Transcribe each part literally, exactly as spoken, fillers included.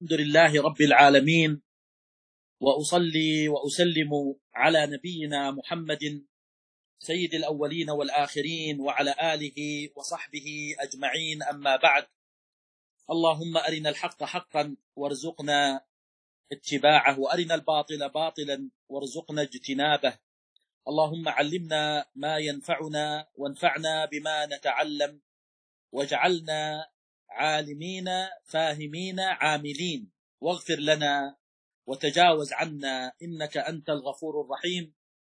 الحمد لله رب العالمين، وأصلي وأسلم على نبينا محمد سيد الأولين والآخرين وعلى آله وصحبه أجمعين، أما بعد. اللهم أرنا الحق حقا وارزقنا اتباعه، وأرنا الباطل باطلا وارزقنا اجتنابه. اللهم علمنا ما ينفعنا وانفعنا بما نتعلم، واجعلنا عالمين فاهمين عاملين، واغفر لنا وتجاوز عنا إنك أنت الغفور الرحيم.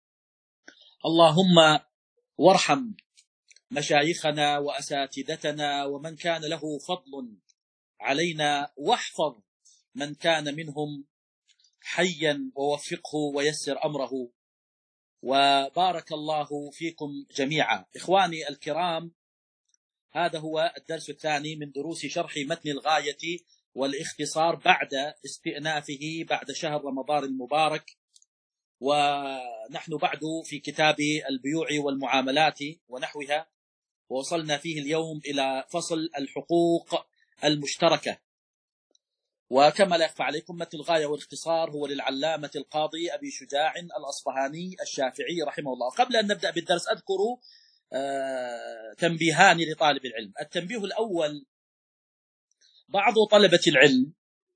اللهم وارحم مشايخنا وأساتذتنا ومن كان له فضل علينا، واحفظ من كان منهم حيا ووفقه ويسر أمره، وبارك الله فيكم جميعا. إخواني الكرام، هذا هو الدرس الثاني من دروس شرح متن الغاية والاختصار بعد استئنافه بعد شهر رمضان المبارك، ونحن بعد في كتاب البيوع والمعاملات ونحوها، ووصلنا فيه اليوم إلى فصل الحقوق المشتركة. وكما لا يخفى عليكم، متن الغاية والاختصار هو للعلامة القاضي أبي شجاع الأصفهاني الشافعي رحمه الله. قبل أن نبدأ بالدرس أذكر آه تنبيهان لطالب العلم. التنبيه الأول: بعض طلبة العلم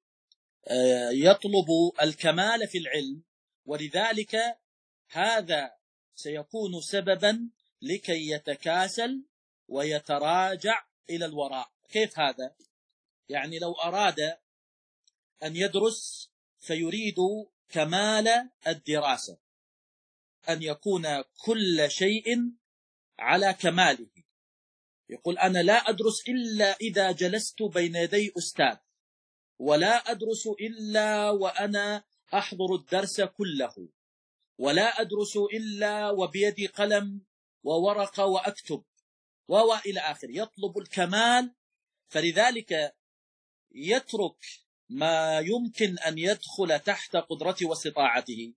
آه يطلب الكمال في العلم، ولذلك هذا سيكون سببا لكي يتكاسل ويتراجع إلى الوراء. كيف هذا؟ يعني لو أراد أن يدرس فيريد كمال الدراسة، أن يكون كل شيء على كماله. يقول: أنا لا أدرس إلا إذا جلست بين يدي أستاذ، ولا أدرس إلا وأنا أحضر الدرس كله، ولا أدرس إلا وبيدي قلم وورقة وأكتب، وإلى آخر. يطلب الكمال، فلذلك يترك ما يمكن أن يدخل تحت قدرته واستطاعته،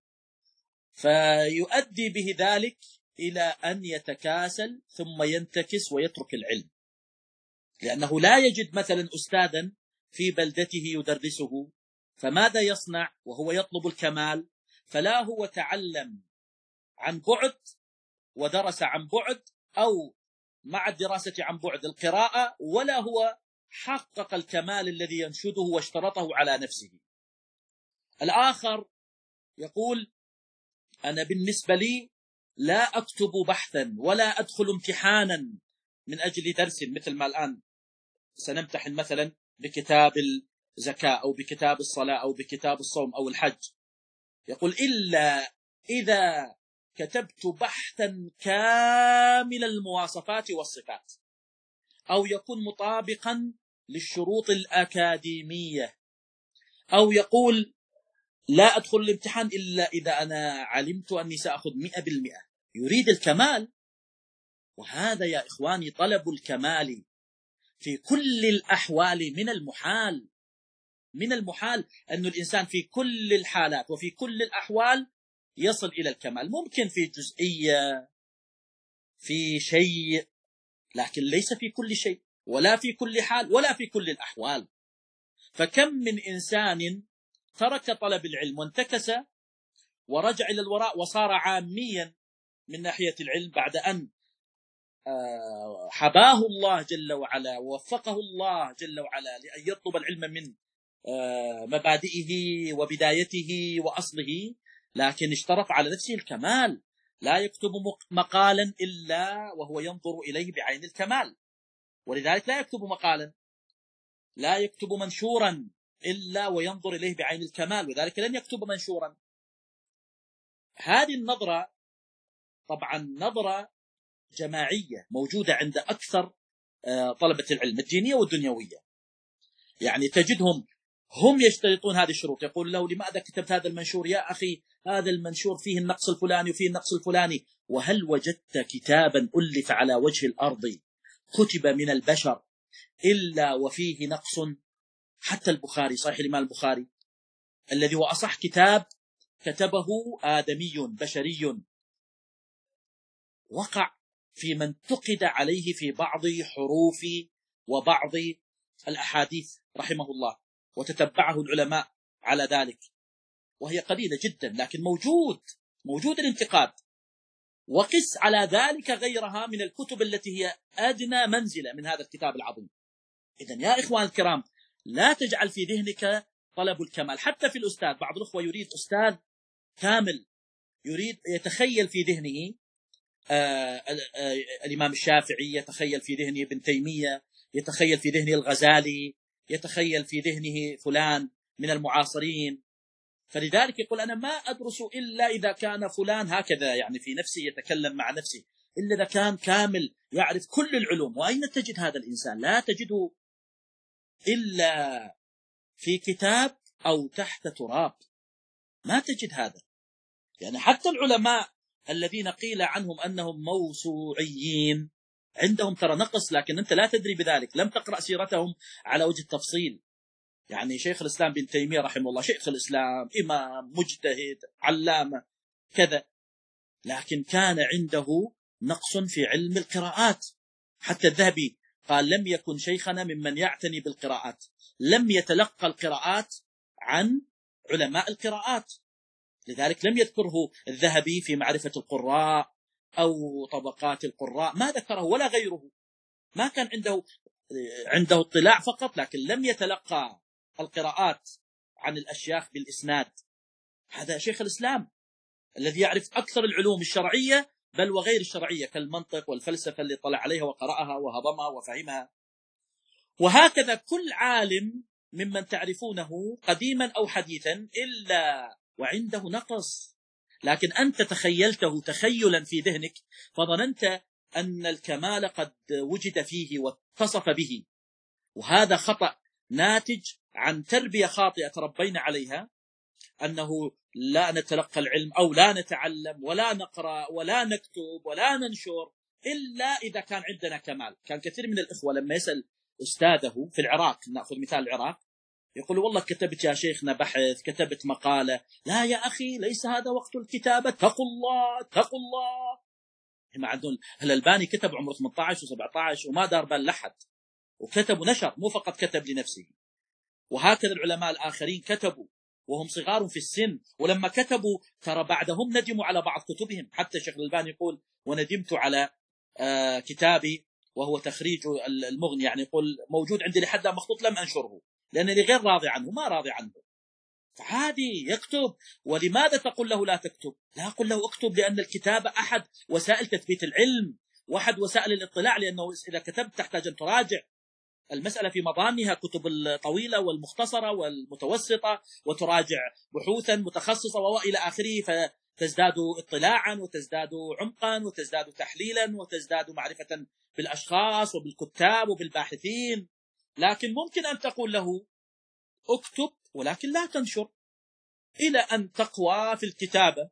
فيؤدي به ذلك إلى أن يتكاسل ثم ينتكس ويترك العلم، لأنه لا يجد مثلا أستاذا في بلدته يدرسه، فماذا يصنع وهو يطلب الكمال؟ فلا هو تعلم عن بعد ودرس عن بعد، أو مع الدراسة عن بعد القراءة، ولا هو حقق الكمال الذي ينشده واشترطه على نفسه. الآخر يقول: أنا بالنسبة لي لا أكتب بحثا ولا أدخل امتحانا من أجل درس، مثل ما الآن سنمتحن مثلا بكتاب الزكاة أو بكتاب الصلاة أو بكتاب الصوم أو الحج. يقول: إلا إذا كتبت بحثا كامل المواصفات والصفات، أو يكون مطابقا للشروط الأكاديمية، أو يقول: لا أدخل الامتحان إلا إذا أنا علمت أني سأخذ مئة بالمئة. يريد الكمال، وهذا يا إخواني طلب الكمال في كل الأحوال من المحال من المحال أن الإنسان في كل الحالات وفي كل الأحوال يصل إلى الكمال. ممكن في جزئية، في شيء، لكن ليس في كل شيء، ولا في كل حال، ولا في كل الأحوال. فكم من إنسان ترك طلب العلم وانتكس ورجع إلى الوراء وصار عاميا من ناحية العلم، بعد أن حباه الله جل وعلا ووفقه الله جل وعلا لأن يطلب العلم من مبادئه وبدايته وأصله، لكن اشترط على نفسه الكمال. لا يكتب مقالا إلا وهو ينظر إليه بعين الكمال، ولذلك لا يكتب مقالا، لا يكتب منشورا إلا وينظر إليه بعين الكمال، وذلك لن يكتب منشورا. هذه النظرة طبعا نظرة جماعية موجودة عند أكثر طلبة العلم الدينية والدنيوية. يعني تجدهم هم يشترطون هذه الشروط. يقول له: لماذا كتبت هذا المنشور يا أخي؟ هذا المنشور فيه النقص الفلاني وفيه النقص الفلاني. وهل وجدت كتابا ألف على وجه الأرض كتب من البشر إلا وفيه نقص؟ حتى البخاري، صحيح الإمام البخاري الذي هو أصح كتاب كتبه آدمي بشري، وقع في من انتقد عليه في بعض حروف وبعض الأحاديث رحمه الله. وتتبعه العلماء على ذلك، وهي قليلة جدا، لكن موجود موجود الانتقاد. وقس على ذلك غيرها من الكتب التي هي أدنى منزلة من هذا الكتاب العظيم. إذن يا إخوان الكرام، لا تجعل في ذهنك طلب الكمال. حتى في الأستاذ، بعض الأخوة يريد أستاذ كامل، يريد يتخيل في ذهنه آه آه الإمام الشافعي، يتخيل في ذهنه ابن تيمية، يتخيل في ذهنه الغزالي، يتخيل في ذهنه فلان من المعاصرين. فلذلك يقول أنا ما أدرس إلا إذا كان فلان هكذا، يعني في نفسه يتكلم مع نفسه، إلا إذا كان كامل يعرف كل العلوم. وأين تجد هذا الإنسان؟ لا تجده إلا في كتاب أو تحت تراب، ما تجد هذا. يعني حتى العلماء الذين قيل عنهم أنهم موسوعيين عندهم ترى نقص، لكن أنت لا تدري بذلك، لم تقرأ سيرتهم على وجه التفصيل. يعني شيخ الإسلام بن تيمية رحمه الله شيخ الإسلام، إمام مجتهد علامة كذا، لكن كان عنده نقص في علم القراءات. حتى الذهبي قال لم يكن شيخنا ممن يعتني بالقراءات، لم يتلقى القراءات عن علماء القراءات، لذلك لم يذكره الذهبي في معرفة القراء أو طبقات القراء، ما ذكره ولا غيره. ما كان عنده عنده اطلاع فقط، لكن لم يتلقى القراءات عن الأشياخ بالإسناد. هذا شيخ الإسلام الذي يعرف أكثر العلوم الشرعية بل وغير الشرعية كالمنطق والفلسفة اللي طلع عليها وقرأها وهضمها وفهمها. وهكذا كل عالم ممن تعرفونه قديما أو حديثا إلا وعنده نقص، لكن أنت تخيلته تخيلا في ذهنك فظننت أن الكمال قد وجد فيه واتصف به. وهذا خطأ ناتج عن تربية خاطئة تربينا عليها، أنه لا نتلقى العلم أو لا نتعلم ولا نقرأ ولا نكتب ولا ننشر إلا إذا كان عندنا كمال. كان كثير من الإخوة لما يسأل أستاذه في العراق، نأخذ مثال العراق، يقول والله كتبت يا شيخنا بحث، كتبت مقالة. لا يا أخي، ليس هذا وقت الكتابة، اتقوا الله اتقوا الله. هم عندهم الألباني كتب عمره ثمانية عشر وسبعة عشر وما دار بال لحد، وكتب ونشر، مو فقط كتب لنفسه. وهكذا العلماء الآخرين كتبوا وهم صغار في السن، ولما كتبوا ترى بعدهم ندموا على بعض كتبهم. حتى الشيخ الألباني يقول وندمت على آه كتابي وهو تخريج المغني، يعني يقول موجود عندي لحد مخطوط لم أنشره لأنني غير راضي عنه، ما راضي عنه. فعادي يكتب. ولماذا تقول له لا تكتب؟ لا أقول له اكتب، لأن الكتابة أحد وسائل تثبيت العلم وأحد وسائل الاطلاع، لأنه إذا كتبت تحتاج أن تراجع المسألة في مضامها، كتب الطويلة والمختصرة والمتوسطة، وتراجع بحوثا متخصصة وإلى آخره، فتزداد اطلاعا وتزداد عمقا وتزداد تحليلا وتزداد معرفة بالأشخاص وبالكتاب وبالباحثين. لكن ممكن أن تقول له اكتب ولكن لا تنشر إلى أن تقوى في الكتابة.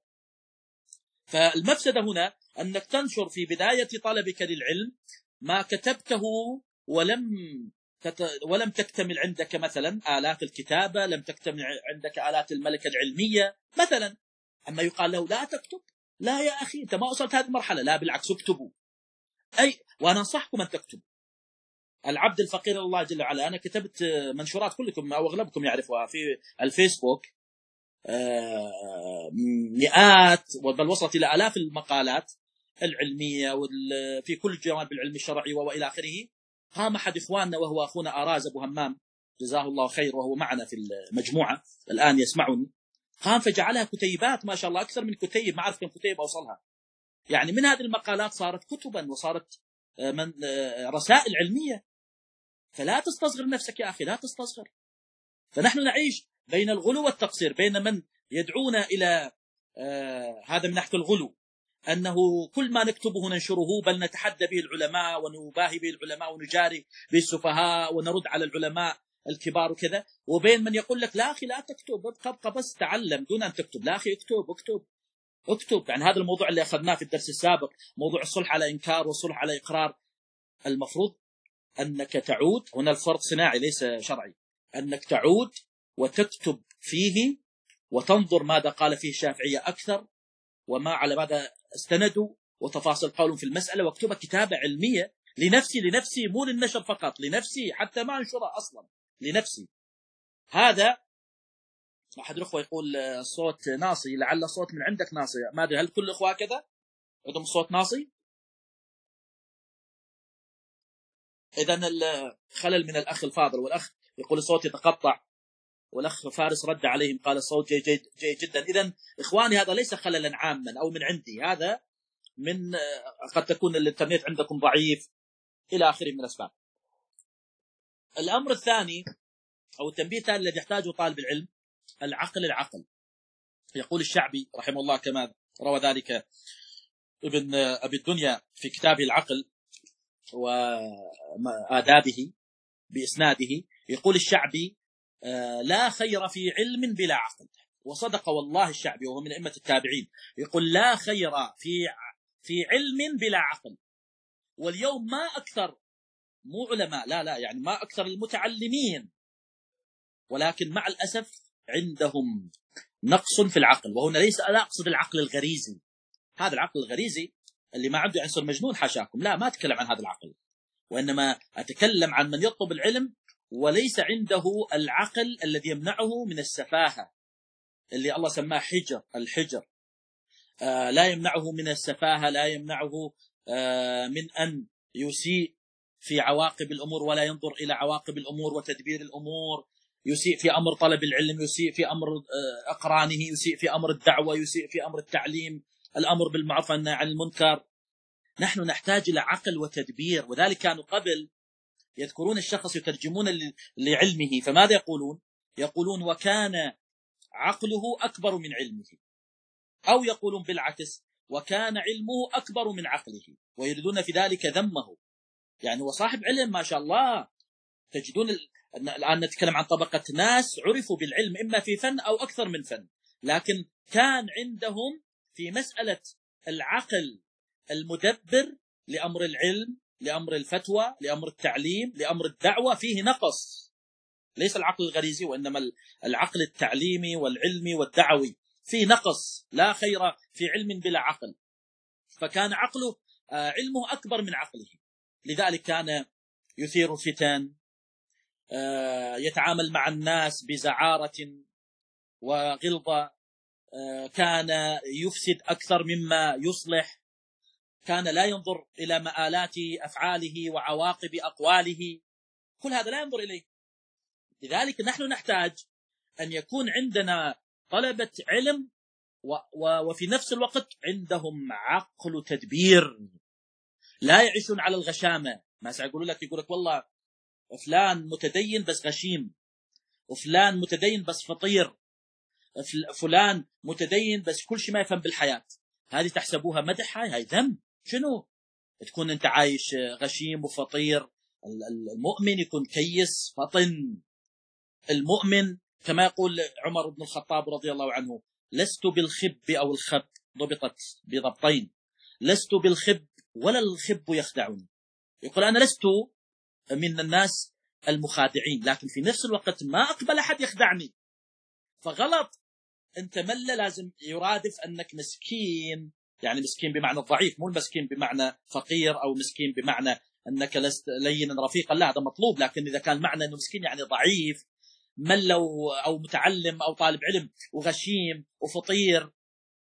فالمفسدة هنا أنك تنشر في بداية طلبك للعلم ما كتبته ولم ولم تكتمل عندك مثلا آلات الكتابة، لم تكتمل عندك آلات الملكة العلمية مثلا. أما يقال له لا تكتب، لا يا أخي أنت ما وصلت هذه المرحلة، لا بالعكس اكتبوا. أي وأنا أنصحكم أن تكتب. العبد الفقير إلى الله جل وعلا، أنا كتبت منشورات كلكم أو أغلبكم يعرفوها في الفيسبوك، مئات بل وصلت إلى آلاف المقالات العلمية في كل جوانب العلم الشرعي وإلى آخره. قام أحد إخواننا وهو أخونا أراز أبو همام جزاه الله خير، وهو معنا في المجموعة الآن يسمعني، قام فجعلها كتيبات ما شاء الله، أكثر من كتيب، ما أعرف كم كتيب أوصلها. يعني من هذه المقالات صارت كتبا وصارت من رسائل علمية. فلا تستصغر نفسك يا أخي، لا تستصغر. فنحن نعيش بين الغلو والتقصير، بين من يدعونا إلى آه هذا من ناحية الغلو، أنه كل ما نكتبه ننشره بل نتحدى به العلماء ونباهي به العلماء ونجاري به السفهاء ونرد على العلماء الكبار وكذا، وبين من يقول لك لا أخي لا تكتب، ابقى بس تعلم دون أن تكتب. لا أخي اكتب اكتب اكتب. يعني هذا الموضوع اللي أخذناه في الدرس السابق، موضوع الصلح على إنكار والصلح على إقرار، المفروض أنك تعود، هنا الفرض صناعي ليس شرعي، أنك تعود وتكتب فيه وتنظر ماذا قال فيه الشافعية أكثر وما على ماذا استندوا وتفاصيل قولهم في المسألة، واكتبها كتابة علمية لنفسي لنفسي مو للنشر فقط، لنفسي حتى ما أنشرها أصلا، لنفسي هذا أحد الأخوة يقول الصوت ناصي، لعل الصوت من عندك ناصي، ما أدري هل كل الأخوة كذا عندهم الصوت ناصي؟ إذن الخلل من الأخ الفاضل، والأخ يقول الصوت يتقطع، والأخ فارس رد عليهم قال الصوت جيد, جيد, جيد جدا. إذن إخواني هذا ليس خللا عاما أو من عندي، هذا من قد تكون الإنترنت عندكم ضعيف إلى آخره من الأسباب. الأمر الثاني أو التنبيه الثاني الذي يحتاجه طالب العلم، العقل العقل. يقول الشعبي رحمه الله كما روى ذلك ابن أبي الدنيا في كتابه العقل وآدابه بإسناده، يقول الشعبي لا خير في علم بلا عقل. وصدق والله الشعبي وهو من أئمة التابعين، يقول لا خير في في علم بلا عقل. واليوم ما أكثر مو علماء، لا لا يعني ما أكثر المتعلمين، ولكن مع الأسف عندهم نقص في العقل. وهنا ليس لا أقصد العقل الغريزي، هذا العقل الغريزي اللي ما عنده عنصر مجنون حاشاكم، لا ما أتكلم عن هذا العقل، وإنما أتكلم عن من يطلب العلم وليس عنده العقل الذي يمنعه من السفاهة، اللي الله سماه حجر، الحجر آه لا يمنعه من السفاهة، لا يمنعه آه من أن يسيء في عواقب الأمور ولا ينظر إلى عواقب الأمور وتدبير الأمور، يسيء في أمر طلب العلم، يسيء في أمر آه أقرانه، يسيء في أمر الدعوة، يسيء في أمر التعليم، الأمر بالمعروف والنهي عن المنكر. نحن نحتاج إلى عقل وتدبير. وذلك كانوا قبل يذكرون الشخص يترجمون لعلمه، فماذا يقولون؟ يقولون وكان عقله أكبر من علمه، أو يقولون بالعكس وكان علمه أكبر من عقله، ويريدون في ذلك ذمه. يعني هو صاحب علم ما شاء الله، تجدون الآن نتكلم عن طبقة ناس عرفوا بالعلم إما في فن أو أكثر من فن، لكن كان عندهم في مسألة العقل المدبر لأمر العلم، لأمر الفتوى، لأمر التعليم، لأمر الدعوة فيه نقص. ليس العقل الغريزي وإنما العقل التعليمي والعلمي والدعوي فيه نقص. لا خير في علم بلا عقل. فكان عقله علمه أكبر من عقله، لذلك كان يثير الفتن، يتعامل مع الناس بزعارة وغلظة، كان يفسد أكثر مما يصلح، كان لا ينظر إلى مآلات أفعاله وعواقب أقواله، كل هذا لا ينظر إليه. لذلك نحن نحتاج أن يكون عندنا طلبة علم وفي نفس الوقت عندهم عقل تدبير، لا يعيشون على الغشامة. ما سيقولوا لك، يقول لك والله فلان متدين بس غشيم، وفلان متدين بس فطير، فلان متدين بس كل شيء ما يفهم بالحياة. هذه تحسبوها مدح؟ هاي هاي ذم. شنو تكون أنت عايش غشيم وفطير؟ المؤمن يكون كيس فطن. المؤمن كما يقول عمر بن الخطاب رضي الله عنه: لست بالخب أو الخب، ضبطت بضبطين، لست بالخب ولا الخب يخدعني. يقول أنا لست من الناس المخادعين، لكن في نفس الوقت ما أقبل أحد يخدعني. فغلط. أنت ملا لازم يرادف أنك مسكين، يعني مسكين بمعنى الضعيف، مو المسكين بمعنى فقير أو مسكين بمعنى أنك لست لينا رفيقا، لا هذا مطلوب. لكن إذا كان معنى أنه مسكين يعني ضعيف ملا أو متعلم أو طالب علم وغشيم وفطير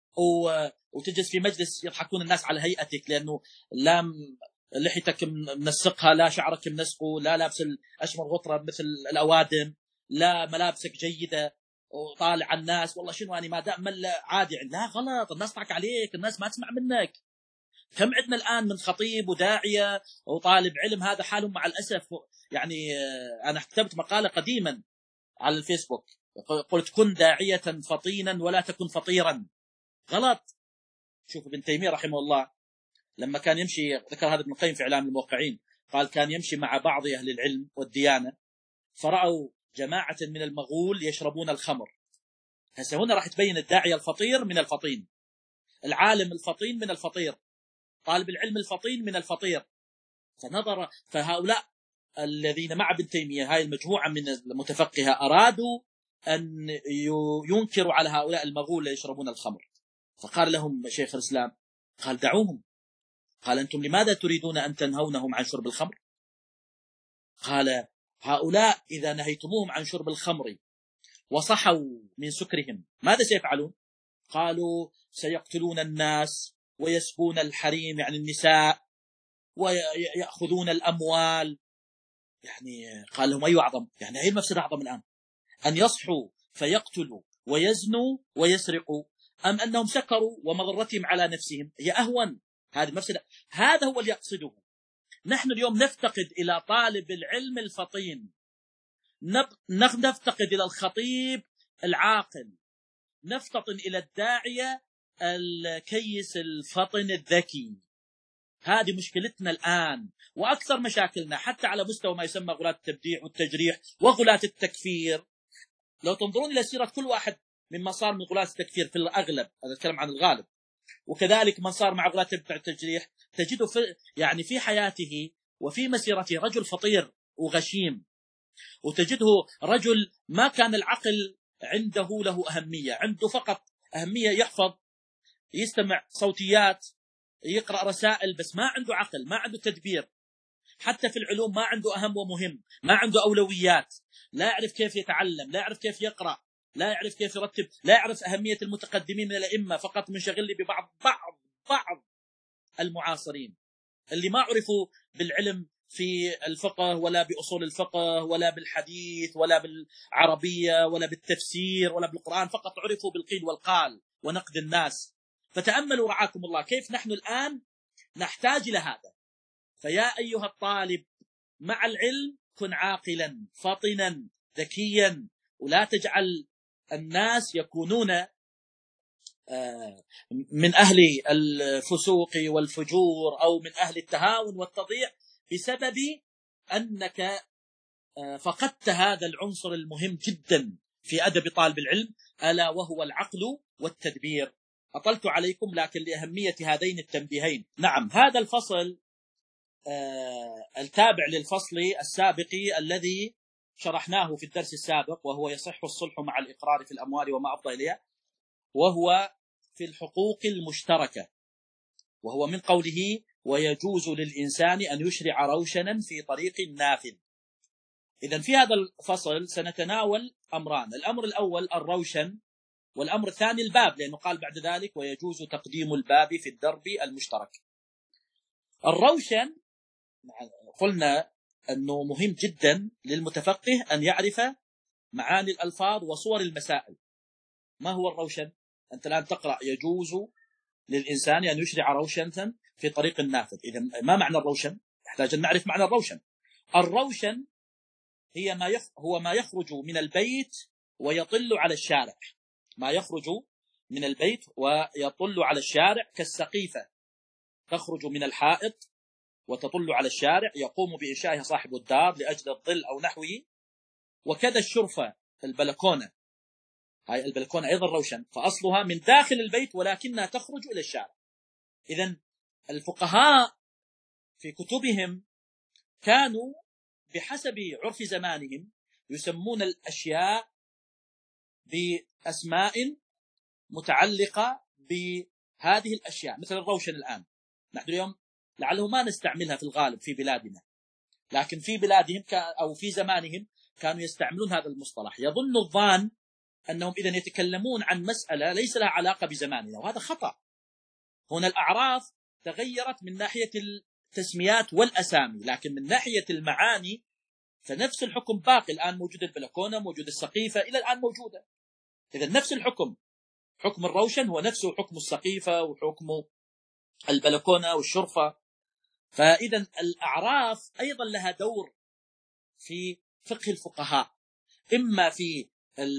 وتجلس في مجلس يضحكون الناس على هيئتك، لأنه لا لحيتك منسقها، لا شعرك منسقه، لا لابس الأشمر غطرة مثل الأوادم، لا ملابسك جيدة، وطالع على الناس والله شنو يعني ما دام ملا عادي. لا غلط، الناس تضحك عليك، الناس ما تسمع منك. كم عندنا الآن من خطيب وداعية وطالب علم هذا حالهم مع الأسف. يعني أنا كتبت مقالة قديما على الفيسبوك قلت: كن داعية فطينا ولا تكن فطيرا. غلط. شوف ابن تيمية رحمه الله لما كان يمشي، ذكر هذا ابن القيم في إعلام الموقعين، قال كان يمشي مع بعض أهل العلم والديانة فرأوا جماعة من المغول يشربون الخمر. هسه هنا راح تبين الداعية الفطير من الفطين، العالم الفطين من الفطير، طالب العلم الفطين من الفطير. فنظر فهؤلاء الذين مع ابن تيمية، هاي المجموعة من المتفقهة، أرادوا أن ينكروا على هؤلاء المغول يشربون الخمر. فقال لهم شيخ الإسلام، قال دعوهم. قال أنتم لماذا تريدون أن تنهونهم عن شرب الخمر؟ قال هؤلاء إذا نهيتموهم عن شرب الخمر وصحوا من سكرهم ماذا سيفعلون؟ قالوا سيقتلون الناس ويسبون الحريم يعني النساء ويأخذون الأموال. يعني قال لهم أي أعظم، يعني أي المفسدة أعظم الآن، أن يصحوا فيقتلوا ويزنوا ويسرقوا أم أنهم سكروا ومضرتهم على نفسهم؟ هي أهون هذه المفسدة. هذا هو اللي يقصده. نحن اليوم نفتقد إلى طالب العلم الفطين، نفتقد إلى الخطيب العاقل، نفتطن إلى الداعية الكيس الفطن الذكي. هذه مشكلتنا الآن، وأكثر مشاكلنا حتى على مستوى ما يسمى غلاة التبديع والتجريح وغلاة التكفير. لو تنظرون إلى سيرة كل واحد مما صار من غلاة التكفير في الأغلب، هذا الكلام عن الغالب، وكذلك من صار مع غلاة التجريح، تجده في يعني في حياته وفي مسيرته رجل فطير وغشيم، وتجده رجل ما كان العقل عنده له أهمية، عنده فقط أهمية يحفظ، يستمع صوتيات، يقرأ رسائل، بس ما عنده عقل، ما عنده تدبير. حتى في العلوم ما عنده أهم ومهم، ما عنده أولويات، لا يعرف كيف يتعلم، لا يعرف كيف يقرأ، لا يعرف كيف يرتب، لا يعرف أهمية المتقدمين من الأئمة، فقط منشغل لي ببعض بعض بعض المعاصرين اللي ما عرفوا بالعلم في الفقه ولا بأصول الفقه ولا بالحديث ولا بالعربية ولا بالتفسير ولا بالقرآن، فقط عرفوا بالقيل والقال ونقد الناس. فتأملوا رعاكم الله كيف نحن الآن نحتاج إلى هذا. فيا أيها الطالب مع العلم كن عاقلا فطنا ذكيا، ولا تجعل الناس يكونون من أهل الفسوق والفجور أو من أهل التهاون والتضييع بسبب أنك فقدت هذا العنصر المهم جدا في أدب طالب العلم، ألا وهو العقل والتدبير. أطلت عليكم لكن لأهمية هذين التنبيهين. نعم، هذا الفصل التابع للفصل السابق الذي شرحناه في الدرس السابق، وهو يصح الصلح مع الإقرار في الأموال وما أفضى إليها، وهو في الحقوق المشتركة، وهو من قوله ويجوز للإنسان أن يشرع روشنا في طريق نافذ. إذن في هذا الفصل سنتناول أمران، الأمر الأول الروشن، والأمر الثاني الباب، لأنه قال بعد ذلك ويجوز تقديم الباب في الدرب المشترك. الروشن قلنا أنه مهم جدا للمتفقه أن يعرف معاني الألفاظ وصور المسائل. ما هو الروشن؟ أنت الآن تقرأ يجوز للإنسان أن يشرع روشنا في طريق النافذ. إذن ما معنى الروشن؟ يحتاج أن نعرف معنى الروشن. الروشن هي ما يخ... هو ما يخرج من البيت ويطل على الشارع، ما يخرج من البيت ويطل على الشارع، كالسقيفة تخرج من الحائط وتطل على الشارع يقوم بإنشائها صاحب الدار لأجل الظل أو نحوه. وكذا الشرفة البلكونة، هاي البلكونة أيضا روشن، فأصلها من داخل البيت ولكنها تخرج إلى الشارع. إذن الفقهاء في كتبهم كانوا بحسب عرف زمانهم يسمون الأشياء بأسماء متعلقة بهذه الأشياء، مثل الروشن الآن نحن اليوم لعله ما نستعملها في الغالب في بلادنا، لكن في بلادهم أو في زمانهم كانوا يستعملون هذا المصطلح. يظن الظان أنهم إذن يتكلمون عن مسألة ليس لها علاقة بزماننا، وهذا خطأ. هنا الأعراف تغيرت من ناحية التسميات والأسامي، لكن من ناحية المعاني فنفس الحكم باقي. الآن موجود البلكونة، موجود السقيفة، إلى الآن موجودة. إذن نفس الحكم، حكم الروشن هو نفسه حكم السقيفة وحكم البلكونة والشرفة. فإذن الأعراف أيضا لها دور في فقه الفقهاء، إما في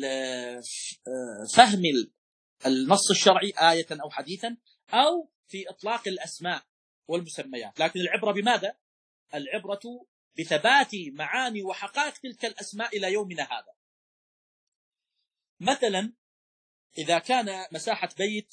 فهم النص الشرعي آية أو حديثا، أو في إطلاق الأسماء والمسميات. لكن العبرة بماذا؟ العبرة بثبات معاني وحقائق تلك الأسماء إلى يومنا هذا. مثلا إذا كان مساحة بيت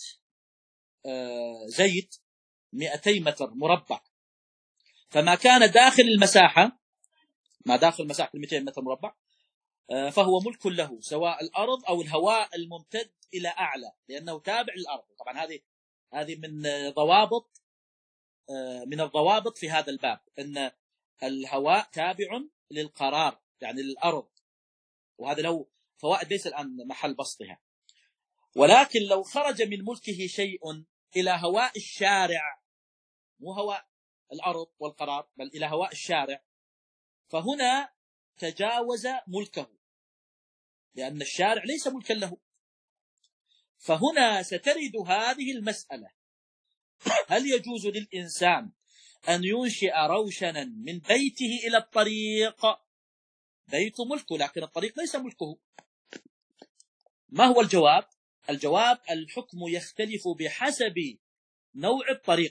زيد مئتي متر مربع، فما كان داخل المساحة، ما داخل مساحة مئتي متر مربع، فهو ملك له، سواء الأرض أو الهواء الممتد إلى أعلى، لأنه تابع للأرض. طبعا هذه هذه من ضوابط من الضوابط في هذا الباب، أن الهواء تابع للقرار يعني للأرض، وهذا له فوائد ليس الآن محل بسطها. ولكن لو خرج من ملكه شيء إلى هواء الشارع، مو هواء الأرض والقرار، بل إلى هواء الشارع، فهنا تجاوز ملكه، لأن الشارع ليس ملكا له. فهنا سترد هذه المسألة: هل يجوز للإنسان أن ينشئ روشنا من بيته إلى الطريق؟ بيت ملكه لكن الطريق ليس ملكه. ما هو الجواب؟ الجواب: الحكم يختلف بحسب نوع الطريق،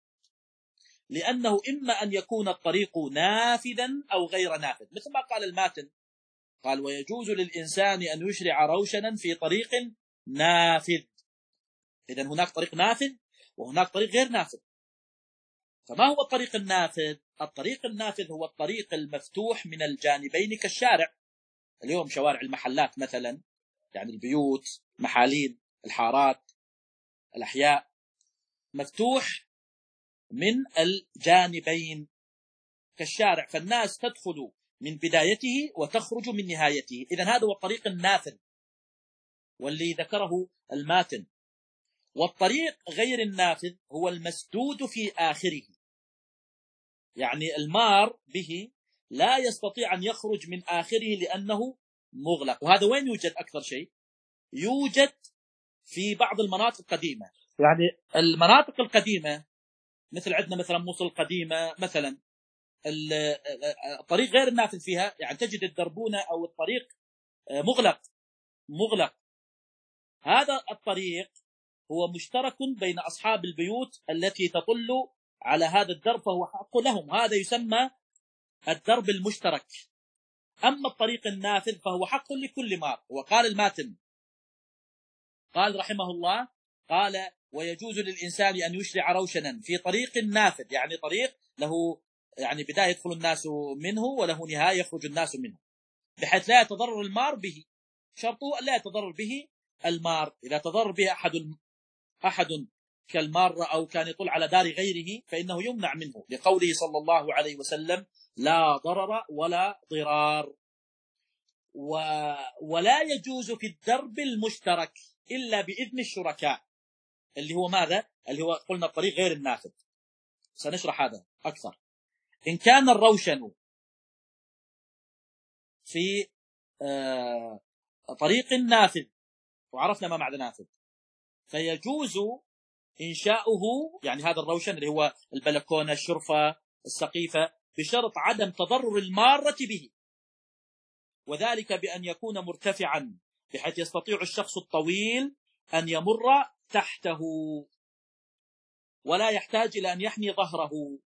لأنه إما أن يكون الطريق نافذا أو غير نافذ، مثل ما قال الماتن، قال: ويجوز للإنسان أن يشرع روشنا في طريق نافذ. إذن هناك طريق نافذ وهناك طريق غير نافذ. فما هو الطريق النافذ؟ الطريق النافذ هو الطريق المفتوح من الجانبين كالشارع. اليوم شوارع المحلات مثلا، يعني البيوت، محالين، الحارات، الأحياء، مفتوح من الجانبين كالشارع، فالناس تدخل من بدايته وتخرج من نهايته. إذن هذا هو الطريق النافذ واللي ذكره الماتن. والطريق غير النافذ هو المسدود في آخره، يعني المار به لا يستطيع أن يخرج من آخره لأنه مغلق. وهذا وين يوجد أكثر شيء؟ يوجد في بعض المناطق القديمة. يعني المناطق القديمة مثل عندنا مثلا موصل القديمة مثلا، الطريق غير النافذ فيها، يعني تجد الدربونة أو الطريق مغلق مغلق هذا الطريق هو مشترك بين أصحاب البيوت التي تطل على هذا الدرب، فهو حق لهم، هذا يسمى الدرب المشترك. أما الطريق النافذ فهو حق لكل مار. وقال الماتن، قال رحمه الله، قال: ويجوز للإنسان أن يشرع روشنا في طريق نافذ، يعني طريق له يعني بداية يدخل الناس منه وله نهاية يخرج الناس منه، بحيث لا يتضرر المار به. شرطه أن لا يتضرر به المار. إذا تضرر به أحد أحد كالمارة أو كان يطل على دار غيره فإنه يمنع منه، لقوله صلى الله عليه وسلم: لا ضرر ولا ضرار. و... ولا يجوز في الدرب المشترك إلا بإذن الشركاء، اللي هو ماذا؟ اللي هو قلنا الطريق غير النافذ. سنشرح هذا أكثر. إن كان الروشن في آه طريق نافذ، وعرفنا ما معنى نافذ، فيجوز إنشاؤه، يعني هذا الروشن اللي هو البلكونة، الشرفة، السقيفة، بشرط عدم تضرر المارة به، وذلك بأن يكون مرتفعا بحيث يستطيع الشخص الطويل أن يمر تحته ولا يحتاج إلى أن يحمي ظهره.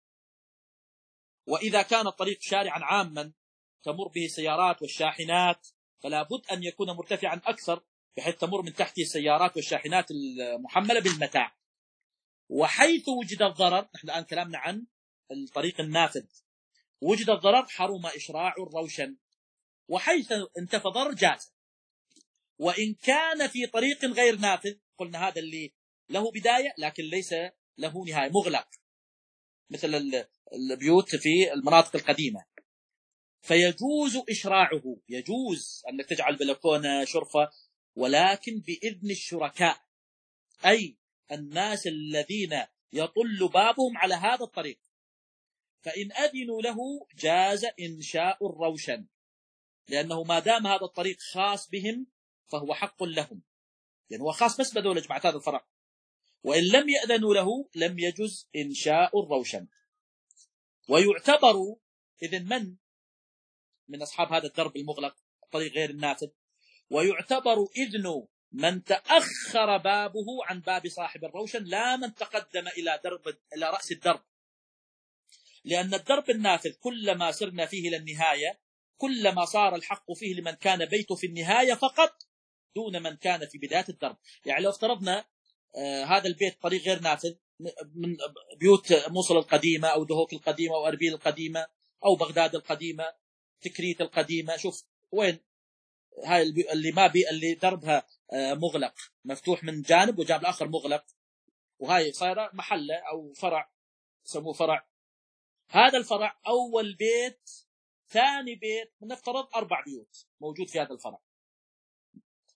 وإذا كان الطريق شارعا عاما تمر به سيارات والشاحنات، فلا بد أن يكون مرتفعا أكثر بحيث تمر من تحته السيارات والشاحنات المحملة بالمتاع. وحيث وجد الضرر، نحن الآن كلامنا عن الطريق النافذ، وجد الضرر حرم إشراع الروشن، وحيث انتفى ضرر جاز. وإن كان في طريق غير نافذ، قلنا هذا اللي له بداية لكن ليس له نهاية، مغلق، مثل البيوت في المناطق القديمة، فيجوز إشراعه. يجوز أنك تجعل بلكونة، شرفة، ولكن بإذن الشركاء، أي الناس الذين يطل بابهم على هذا الطريق. فإن أذنوا له جاز إنشاء الروشن، لأنه ما دام هذا الطريق خاص بهم فهو حق لهم، يعني هو خاص بس بذول جماعة هذا الفرع. وإن لم يأذنوا له لم يجوز إنشاء الروشن. ويعتبر إذن من من أصحاب هذا الدرب المغلق، الطريق غير النافذ، ويعتبر إذن من تأخر بابه عن باب صاحب الروشن، لا من تقدم إلى درب إلى رأس الدرب، لأن الدرب النافذ كلما سرنا فيه إلى النهاية كلما صار الحق فيه لمن كان بيته في النهاية فقط دون من كان في بداية الدرب. يعني لو افترضنا آه هذا البيت طريق غير نافذ من بيوت موصل القديمة أو دهوك القديمة أو أربيل القديمة أو بغداد القديمة، تكريت القديمة، شوف وين هاي اللي ما بي اللي دربها آه مغلق، مفتوح من جانب وجانب الآخر مغلق، وهاي صايرة محلة أو فرع سموه فرع. هذا الفرع أول بيت، ثاني بيت، نفترض أربع بيوت موجود في هذا الفرع،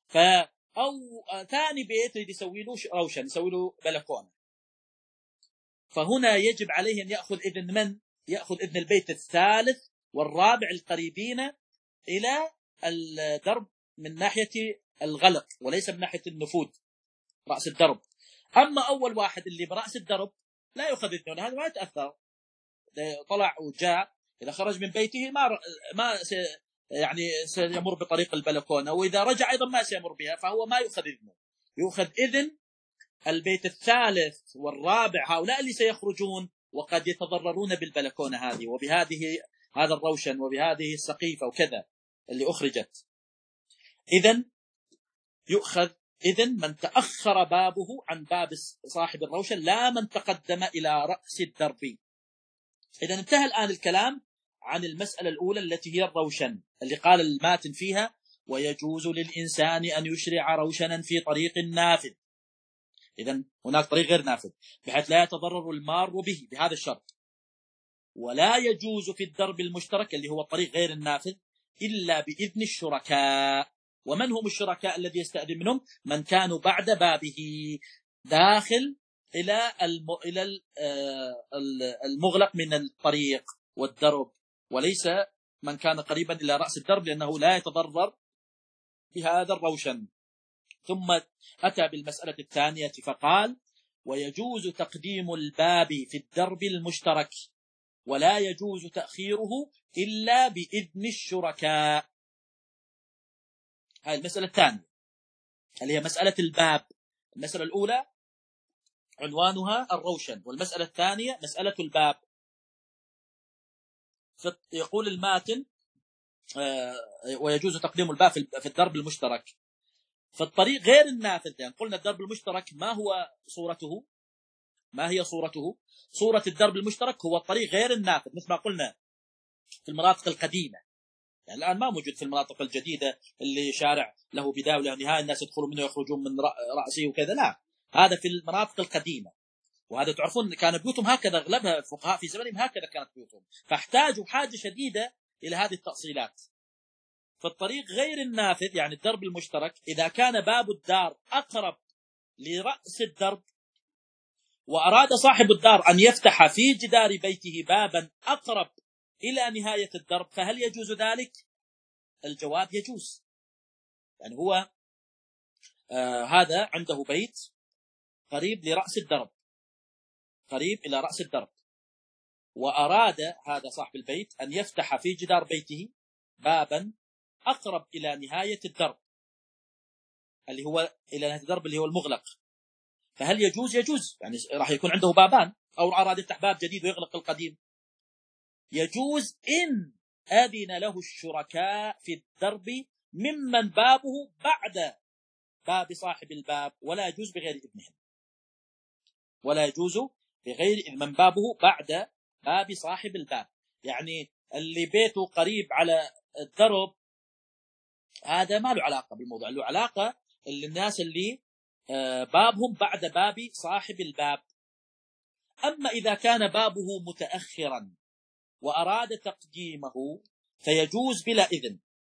ف أو ثاني بيت يريد يسوي له روشن، يسوي له بلكونة، فهنا يجب عليه أن يأخذ إذن من؟ يأخذ إذن البيت الثالث والرابع القريبين إلى الدرب من ناحية الغلق وليس من ناحية النفوذ رأس الدرب. أما أول واحد اللي برأس الدرب لا يأخذ إذنه، هذا ما يتأثر، طلع وجاء إذا خرج من بيته ما ما يعني سيمر بطريق البلكونة، وإذا رجع أيضا ما سيمر بها، فهو ما يؤخذ إذنه، يؤخذ إذن البيت الثالث والرابع، هؤلاء اللي سيخرجون وقد يتضررون بالبلكونة هذه وبهذه هذا الروشن وبهذه السقيفة وكذا اللي أخرجت. إذن يؤخذ إذن من تأخر بابه عن باب صاحب الروشن، لا من تقدم إلى رأس الدرب. إذن انتهى الآن الكلام عن المسألة الأولى التي هي الروشن، اللي قال الماتن فيها: ويجوز للإنسان أن يشرع روشنا في طريق نافذ. إذن هناك طريق غير نافذ بحيث لا يتضرر المار به بهذا الشرط. ولا يجوز في الدرب المشترك اللي هو الطريق غير النافذ إلا بإذن الشركاء. ومن هم الشركاء الذي يستأذن منهم؟ من كانوا بعد بابه داخل إلى إلى المغلق من الطريق والدرب، وليس من كان قريبا إلى رأس الدرب لأنه لا يتضرر بهذا الروشن. ثم أتى بالمسألة الثانية فقال: ويجوز تقديم الباب في الدرب المشترك ولا يجوز تأخيره إلا بإذن الشركاء. هذه المسألة الثانية اللي هي مسألة الباب. المسألة الأولى عنوانها الروشن، والمسألة الثانية مسألة الباب. يقول الماتن: ويجوز تقديم الباب في الدرب المشترك في الطريق غير النافذ. يعني قلنا الدرب المشترك ما هو صورته؟ ما هي صورته؟ صورة الدرب المشترك هو الطريق غير النافذ، مثل ما قلنا في المناطق القديمة. يعني الآن ما موجود في المناطق الجديدة اللي شارع له بداية وله نهاية، الناس يدخلون منه ويخرجون من رأسه وكذا، لا، هذا في المناطق القديمة. وهذا تعرفون كان بيوتهم هكذا، أغلبها الفقهاء في زمنهم هكذا كانت بيوتهم، فاحتاجوا حاجة شديدة إلى هذه التأصيلات. فالطريق غير النافذ يعني الدرب المشترك إذا كان باب الدار أقرب لرأس الدرب وأراد صاحب الدار أن يفتح في جدار بيته بابا أقرب إلى نهاية الدرب، فهل يجوز ذلك؟ الجواب يجوز. يعني هو آه هذا عنده بيت قريب لرأس الدرب، قريب إلى رأس الدرب، وأراد هذا صاحب البيت أن يفتح في جدار بيته بابا أقرب إلى نهاية الدرب اللي هو إلى نهاية الدرب اللي هو المغلق، فهل يجوز؟ يجوز. يعني راح يكون عنده بابان، أو أراد يفتح باب جديد ويغلق القديم، يجوز إن أذن له الشركاء في الدرب ممن بابه بعد باب صاحب الباب، ولا يجوز بغير إذنهم، ولا يجوز بغير إذن من بابه بعد باب صاحب الباب. يعني اللي بيته قريب على الدرب هذا ما له علاقة بالموضوع، له علاقة اللي الناس اللي بابهم بعد باب صاحب الباب. أما إذا كان بابه متأخرا وأراد تقديمه فيجوز بلا إذن،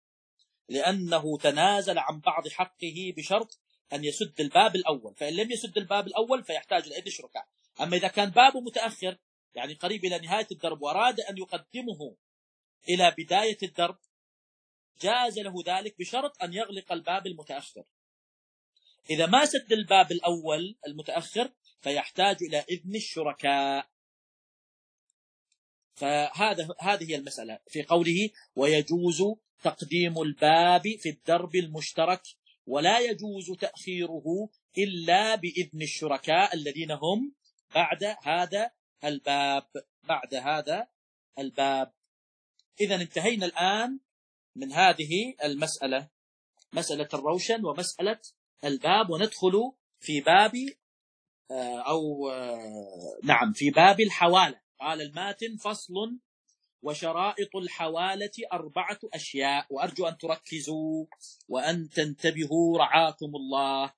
لأنه تنازل عن بعض حقه بشرط أن يسد الباب الأول، فإن لم يسد الباب الأول فيحتاج إلى إذن الشركاء. أما إذا كان بابه متأخر يعني قريب إلى نهاية الدرب وأراد أن يقدمه إلى بداية الدرب جاز له ذلك بشرط أن يغلق الباب المتأخر. إذا ما سد الباب الأول المتأخر فيحتاج إلى إذن الشركاء. فهذا هذه هي المسألة في قوله: ويجوز تقديم الباب في الدرب المشترك ولا يجوز تأخيره إلا بإذن الشركاء الذين هم بعد هذا الباب بعد هذا الباب. إذن انتهينا الآن من هذه المسألة، مسألة الروشن ومسألة الباب، وندخل في باب أو نعم في باب الحوالة. قال الماتن: فصل: وشرائط الحوالة أربعة أشياء. وأرجو أن تركزوا وأن تنتبهوا رعاكم الله.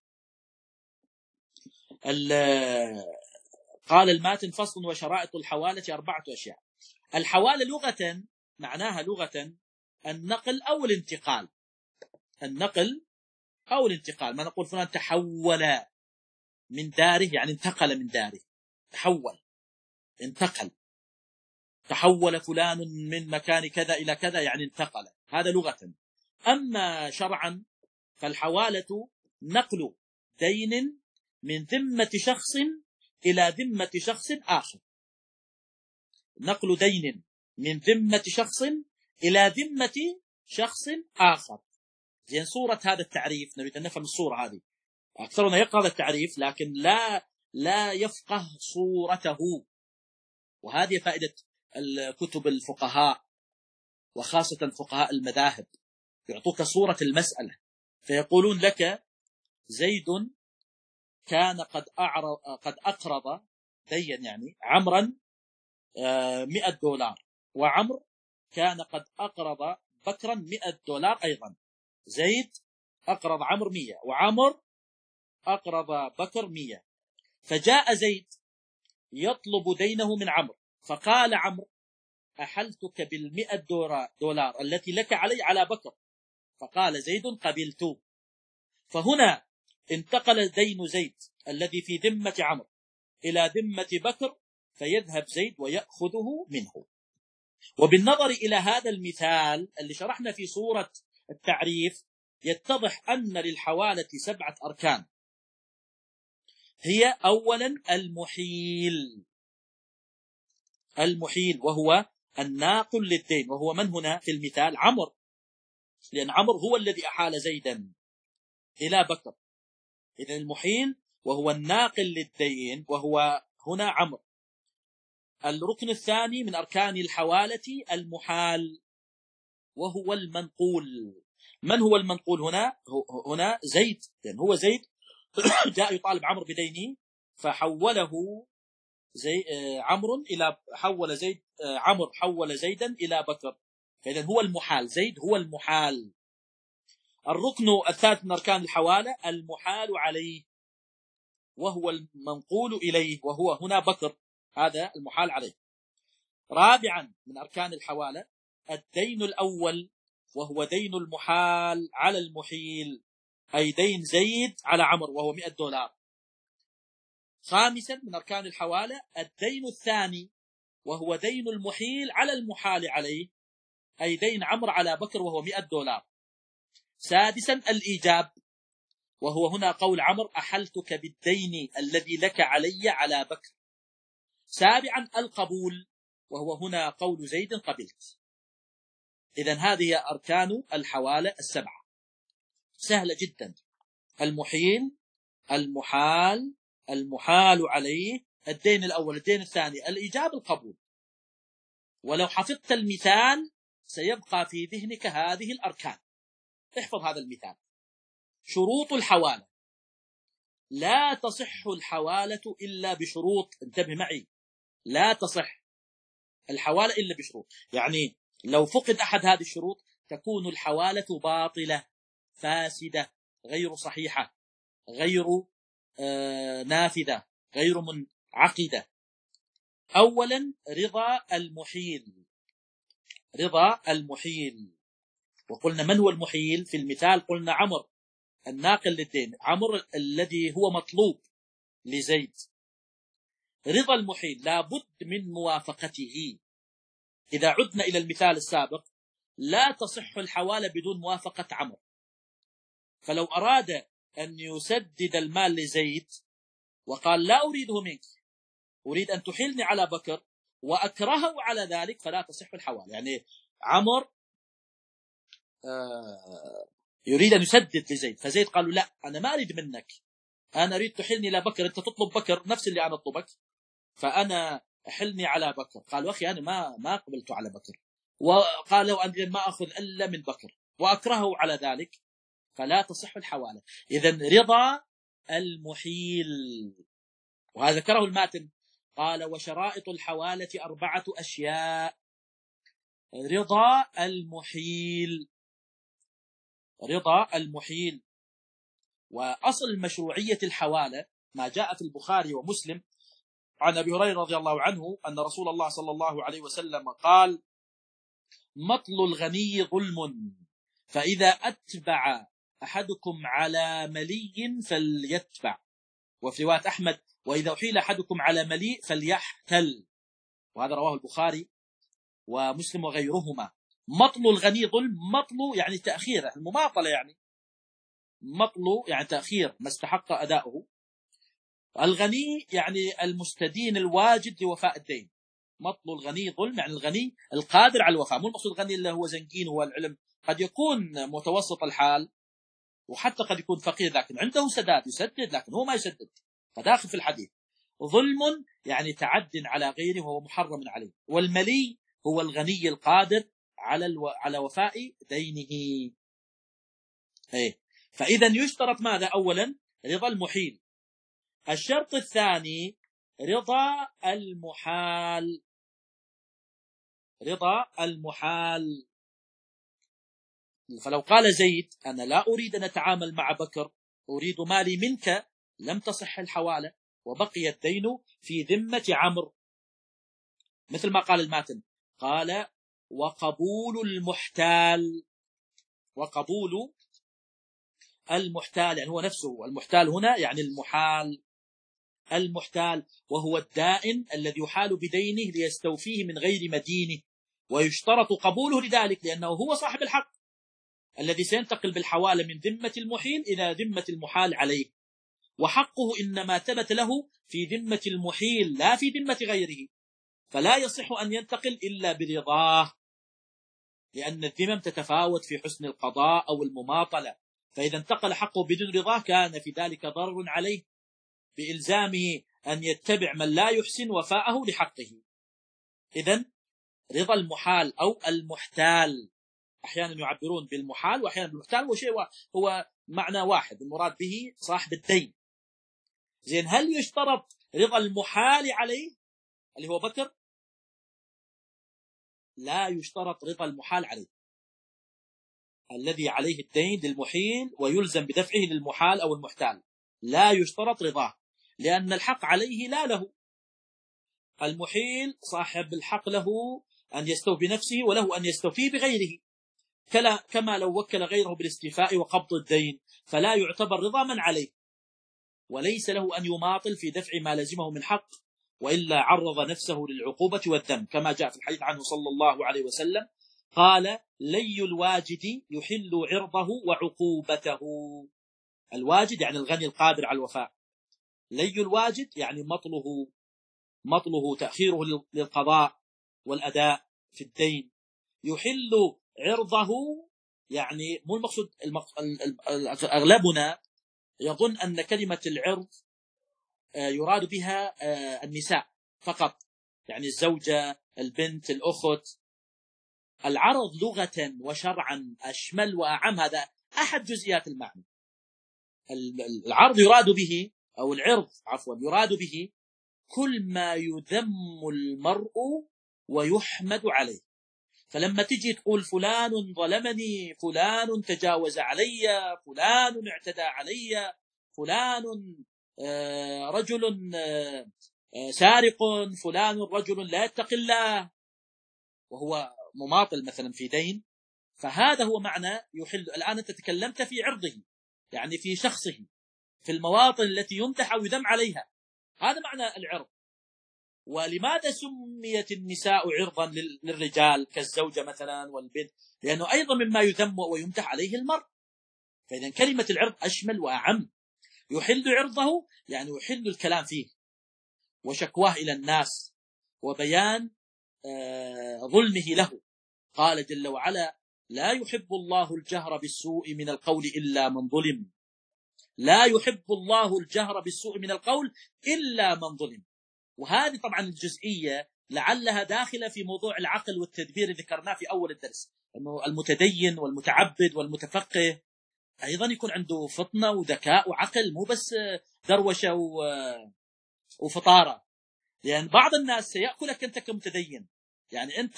قال الماتن: فصل: وشرائط الحوالة أربعة أشياء. الحوالة لغة معناها لغة النقل أو الانتقال. النقل أو الانتقال. ما نقول فلان تحول من داره يعني انتقل من داره، تحول انتقل. تحول فلان من مكان كذا إلى كذا يعني انتقل، هذا لغة. أما شرعا فالحوالة نقل دين من ذمة شخص إلى ذمة شخص آخر، نقل دين من ذمة شخص إلى ذمة شخص آخر. زين، صورة هذا التعريف نريد أن نفهم الصورة هذه. أكثرنا يقرأ هذا التعريف لكن لا لا يفقه صورته، وهذه فائدة الكتب الفقهاء وخاصة فقهاء المذاهب، يعطوك صورة المسألة. فيقولون لك زيد كان قد أعرض قد أقرض دين يعني عمرا مئة دولار، وعمر كان قد أقرض بكرا مئة دولار أيضا. زيد أقرض عمر مية وعمر أقرض بكر مية. فجاء زيد يطلب دينه من عمر، فقال عمرو أحلتك بالمئة دولار التي لك علي على بكر، فقال زيد قبلت. فهنا انتقل دين زيد الذي في ذمة عمرو إلى ذمة بكر، فيذهب زيد ويأخذه منه. وبالنظر إلى هذا المثال اللي شرحنا في صورة التعريف يتضح أن للحوالة سبعة أركان. هي أولا المحيل، المحيل وهو الناقل للدين، وهو من هنا في المثال؟ عمرو، لأن عمرو هو الذي أحال زيدا إلى بكر. إذن المحيل وهو الناقل للدين وهو هنا عمرو. الركن الثاني من أركان الحوالة المحال وهو المنقول. من هو المنقول هنا؟ هنا زيد، لأن هو زيد جاء يطالب عمرو بدينه فحوله زي عمرو إلى حول زيد عمرو حول زيدا إلى بكر، فإذا هو المحال، زيد هو المحال. الركن الثالث من أركان الحوالة المحال عليه وهو المنقول إليه، وهو هنا بكر، هذا المحال عليه. رابعا من أركان الحوالة الدين الأول وهو دين المحال على المحيل، أي دين زيد على عمرو وهو مئة دولار. خامسا من أركان الحوالة الدين الثاني وهو دين المحيل على المحال عليه، أي دين عمرو على بكر وهو مئة دولار. سادسا الإيجاب، وهو هنا قول عمرو أحلتك بالدين الذي لك علي على بكر. سابعا القبول، وهو هنا قول زيد قبلت. إذن هذه أركان الحوالة السبعة، سهلة جدا: المحيل، المحال، المحال عليه، الدين الأول، الدين الثاني، الإيجاب، القبول. ولو حفظت المثال سيبقى في ذهنك هذه الأركان. احفظ هذا المثال: شروط الحوالة. لا تصح الحوالة إلا بشروط. انتبه معي، لا تصح الحوالة إلا بشروط. يعني لو فقد أحد هذه الشروط تكون الحوالة باطلة فاسدة غير صحيحة غير آه نافذة غير منعقدة. أولا رضا المحيل، رضا المحيل. وقلنا من هو المحيل في المثال؟ قلنا عمرو الناقل للدين، عمرو الذي هو مطلوب لزيد. رضا المحيل لا بد من موافقته. إذا عدنا إلى المثال السابق لا تصح الحوالة بدون موافقة عمرو. فلو أراد أن يسدد المال لزيد وقال لا أريده منك، أريد أن تحيلني على بكر، وأكرهه على ذلك، فلا تصح الحوالة. يعني عمرو يريد أن يسدد لزيد، فزيد قالوا لا أنا ما أريد منك، أنا أريد تحلني إلى بكر، أنت تطلب بكر نفس اللي أنا أطلبك، فأنا أحلني على بكر. قال أخي أنا ما ما قبلت على بكر، وقال له أنا ما أخذ إلا من بكر، وأكرهه على ذلك، فلا تصح الحوالة. إذن رضا المحيل. وهذا ذكره الماتن، قال وشرائط الحوالة أربعة أشياء: رضا المحيل، رضا المحيل. وأصل مشروعية الحوالة ما جاء في البخاري ومسلم عن أبي هريرة رضي الله عنه أن رسول الله صلى الله عليه وسلم قال: مطل الغني ظلم، فإذا أتبع أحدكم على ملي فليتبع، وفي رواية أحمد وإذا أحيل أحدكم على مليء فليحتل، وهذا رواه البخاري ومسلم وغيرهما. مطل الغني ظلم، مطل يعني تأخير، المماطلة يعني مطل يعني تأخير ما استحق أداؤه. الغني يعني المستدين الواجد لوفاء الدين. مطل الغني ظلم يعني الغني القادر على الوفاء، مو المقصود الغني اللي هو زنكين. هو العلم قد يكون متوسط الحال وحتى قد يكون فقير لكن عنده سداد يسدد، لكن هو ما يسدد، فداخل في الحديث. ظلم يعني تعد على غيره وهو محرم عليه. والملي هو الغني القادر على الو... على وفاء دينه. ايه فإذا يشترط ماذا؟ أولا رضا المحيل. الشرط الثاني رضا المحال. رضا المحال. فلو قال زيد أنا لا أريد أن أتعامل مع بكر، أريد مالي منك، لم تصح الحوالة وبقي الدين في ذمة عمرو، مثل ما قال الماتن، قال وقبول المحتال. وقبول المحتال يعني هو نفسه المحتال هنا، يعني المحال. المحتال وهو الدائن الذي يحال بدينه ليستوفيه من غير مدينه، ويشترط قبوله لذلك لأنه هو صاحب الحق الذي سينتقل بالحوالة من ذمة المحيل إلى ذمة المحال عليه، وحقه إنما ثبت له في ذمة المحيل لا في ذمة غيره، فلا يصح أن ينتقل إلا برضاه، لأن الذمم تتفاوت في حسن القضاء أو المماطلة، فإذا انتقل حقه بدون رضاه كان في ذلك ضرر عليه بإلزامه أن يتبع من لا يحسن وفاءه لحقه. إذن رضا المحال أو المحتال، أحيانا يعبرون بالمحال وأحيانا بالمحتال، وشيء هو معنى واحد، المراد به صاحب الدين. زين، هل يشترط رضا المحال عليه اللي هو بكر؟ لا يشترط رضا المحال عليه. الذي عليه الدين للمحيل ويلزم بدفعه للمحال أو المحتال لا يشترط رضاه، لأن الحق عليه لا له. المحيل صاحب الحق له أن يستوفي بنفسه وله أن يستوفي بغيره، كما لو وكل غيره بالاستيفاء وقبض الدين، فلا يعتبر رضا من عليه، وليس له أن يماطل في دفع ما لزمه من حق، وإلا عرض نفسه للعقوبة والذنب، كما جاء في الحديث عنه صلى الله عليه وسلم قال لي الواجد يحل عرضه وعقوبته. الواجد يعني الغني القادر على الوفاء، لي الواجد يعني مطله مطله تأخيره للقضاء والأداء في الدين. يحل عرضه يعني مو المقصود المق... أغلبنا يظن أن كلمة العرض يراد بها النساء فقط، يعني الزوجة، البنت، الأخت. العرض لغة وشرعا أشمل وأعم، هذا أحد جزئيات المعنى. العرض يراد به أو العرض عفوا يراد به كل ما يذم المرء ويحمد عليه. فلما تجي تقول فلان ظلمني، فلان تجاوز علي، فلان اعتدى علي، فلان رجل سارق، فلان رجل لا يتقي الله، وهو مماطل مثلا في دين، فهذا هو معنى يحل. الآن أنت تكلمت في عرضه، يعني في شخصه، في المواطن التي يمدح أو يذم عليها، هذا معنى العرض. ولماذا سميت النساء عرضا للرجال كالزوجة مثلا والبنت؟ لأنه أيضا مما يذم ويمدح عليه المرء. فإذا كلمة العرض أشمل وأعم. يحل عرضه يعني يحل الكلام فيه وشكواه إلى الناس وبيان ظلمه له. قال جل وعلا لا يحب الله الجهر بالسوء من القول إلا من ظلم. لا يحب الله الجهر بالسوء من القول إلا من ظلم. وهذه طبعا الجزئية لعلها داخلة في موضوع العقل والتدبير ذكرناه في أول الدرس، أنه المتدين والمتعبد والمتفقه أيضا يكون عنده فطنة وذكاء وعقل، مو بس دروشة وفطارة. لأن بعض الناس سيأكلك أنت كمتدين، يعني أنت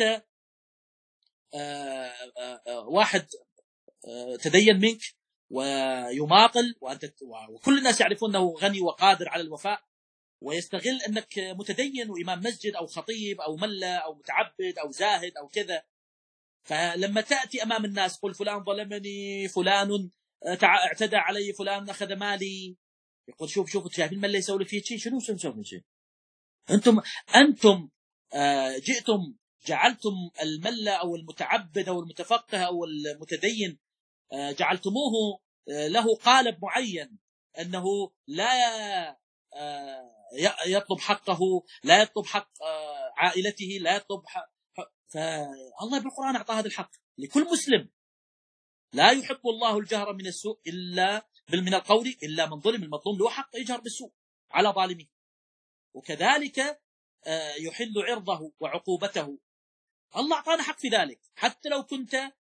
آآ آآ واحد تدين منك ويماطل، وأنت وكل الناس يعرفون أنه غني وقادر على الوفاء، ويستغل أنك متدين وإمام مسجد أو خطيب أو ملا أو متعبد أو زاهد أو كذا، فلما تأتي أمام الناس قل فلان ظلمني، فلان اعتدى علي فلان أخذ مالي، يقول شوف شوف شايفين من اللي يسوي فيه شيء، شنو شنو شيء أنتم أنتم آه جئتم جعلتم الملة أو المتعبد أو المتفقه أو المتدين آه جعلتموه آه له قالب معين، أنه لا آه يطلب حقه، لا يطلب حق آه عائلته، لا يطلب حق. فالله بالقرآن أعطى هذا الحق لكل مسلم. لا يحب الله الجهر من السوء إلا من القول إلا من ظلم، المظلوم له حق يجهر بالسوء على ظالمه. وكذلك يحل عرضه وعقوبته، الله أعطانا حق في ذلك. حتى لو كنت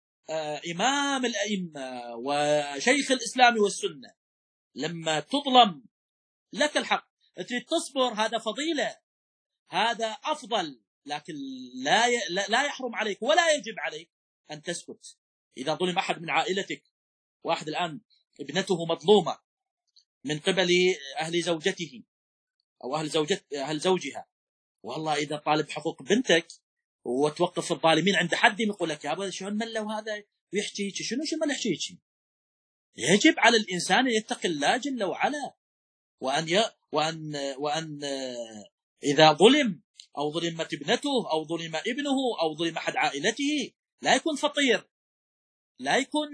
إمام الأئمة وشيخ الإسلام والسنة، لما تظلم لك الحق تريد تصبر، هذا فضيلة، هذا أفضل، لكن لا لا يحرم عليك ولا يجب عليك أن تسكت. إذا ظلم أحد من عائلتك، واحد الآن ابنته مظلومة من قبل أهل زوجته أو أهل زوجت أهل زوجها، والله إذا طالب حقوق بنتك وتوقف الظالمين عند حد يقول لك يا أبا شو الملة وهذا ويحكي شنو شو ما يحكي شيء. يجب على الإنسان أن يتقي الله جل وعلا، وأن ي... وأن وأن إذا ظلم أو ظلمت ابنته أو ظلم ابنه أو ظلم أحد عائلته لا يكون فطير، لا يكون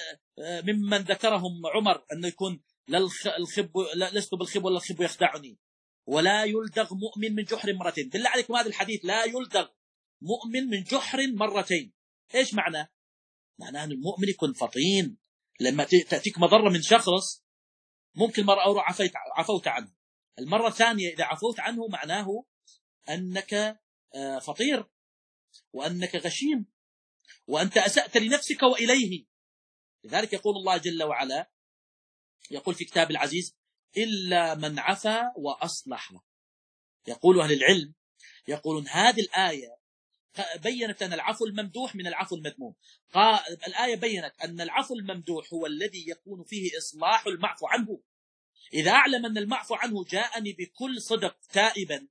ممن ذكرهم عمر أنه يكون للخب لست بالخب ولا الخب يخدعني، ولا يلدغ مؤمن من جحر مرتين. بالله عليكم هذا الحديث لا يلدغ مؤمن من جحر مرتين إيش معناه؟ معناه أن المؤمن يكون فطين. لما تأتيك مضرة من شخص ممكن مرة أو عفيت عفوت عنه، المرة الثانية إذا عفوت عنه معناه أنك فطير وأنك غشيم وأنت أسأت لنفسك وإليه. لذلك يقول الله جل وعلا، يقول في كتاب العزيز إلا من عفا وأصلح. يقول أهل العلم يقولون هذه الآية بيّنت أن العفو الممدوح من العفو المذموم. الآية بيّنت أن العفو الممدوح هو الذي يكون فيه إصلاح المعفو عنه. إذا أعلم أن المعفو عنه جاءني بكل صدق تائبا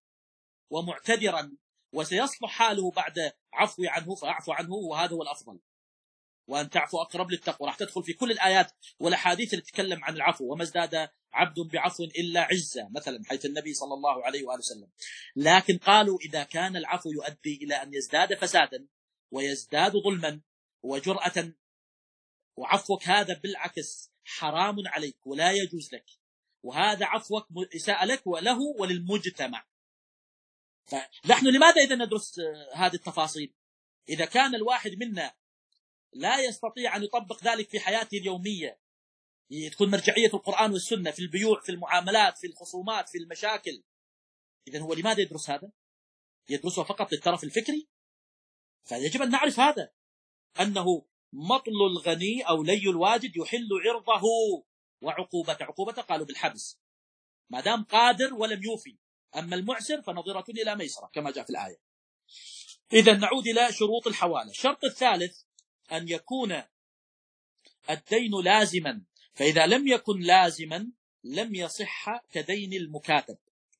ومعتذرا وسيصلح حاله بعد عفوي عنه فأعفو عنه، وهذا هو الأفضل. وأن تعفو أقرب للتقوى، راح تدخل في كل الآيات والأحاديث اللي تتكلم عن العفو. وما ازداد عبد بعفو إلا عزة مثلا، حيث النبي صلى الله عليه وآله وسلم. لكن قالوا إذا كان العفو يؤدي إلى أن يزداد فسادا ويزداد ظلما وجرأة، وعفوك هذا بالعكس حرام عليك ولا يجوز لك، وهذا عفوك إساءة لك وله وللمجتمع. فنحن لماذا إذا ندرس هذه التفاصيل؟ إذا كان الواحد منا لا يستطيع أن يطبق ذلك في حياته اليومية، تكون مرجعية القرآن والسنة في البيوع، في المعاملات، في الخصومات، في المشاكل، إذن هو لماذا يدرس هذا؟ يدرسه فقط للترف الفكري؟ فيجب أن نعرف هذا، أنه مطل الغني أو لي الواجد يحل عرضه وعقوبته. عقوبته قالوا بالحبس ما دام قادر ولم يوفي، أما المعسر فنظرة إلى ميسرة كما جاء في الآية. إذن نعود إلى شروط الحوالة. الشرط الثالث أن يكون الدين لازما، فإذا لم يكن لازما لم يصح كدين المكاتب.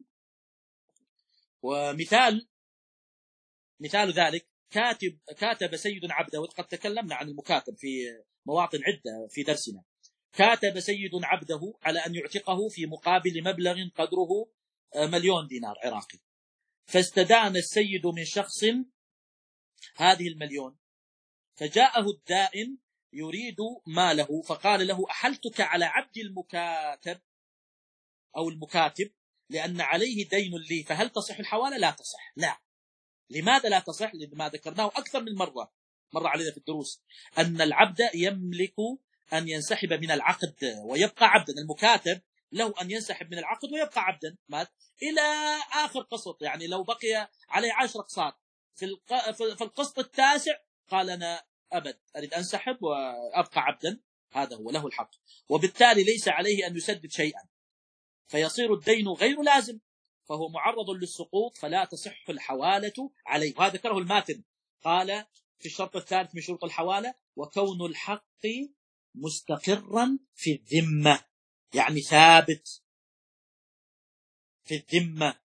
ومثال مثال ذلك كاتب كاتب سيد عبده، وقد تكلمنا عن المكاتب في مواطن عدة في درسنا. كاتب سيد عبده على أن يعتقه في مقابل مبلغ قدره مليون دينار عراقي، فاستدان السيد من شخص هذه المليون، فجاءه الدائن يريد ماله، فقال له أحلتك على عبد المكاتب أو المكاتب لأن عليه دين لي، فهل تصح الحوالة؟ لا تصح. لا. لماذا لا تصح؟ لما ذكرناه أكثر من مرة مر علينا في الدروس، أن العبد يملك أن ينسحب من العقد ويبقى عبدا. المكاتب له أن ينسحب من العقد ويبقى عبدا مات إلى آخر قسط، يعني لو بقي عليه عشر أقساط في القسط التاسع قال أنا أبد أريد أنسحب وأبقى عبدا، هذا هو له الحق، وبالتالي ليس عليه أن يسدد شيئا، فيصير الدين غير لازم، فهو معرض للسقوط، فلا تصح الحوالة عليه. وهذا ذكره الماتن، قال في الشرط الثالث من شروط الحوالة وكون الحق مستقرا في الذمة، يعني ثابت في الذمة.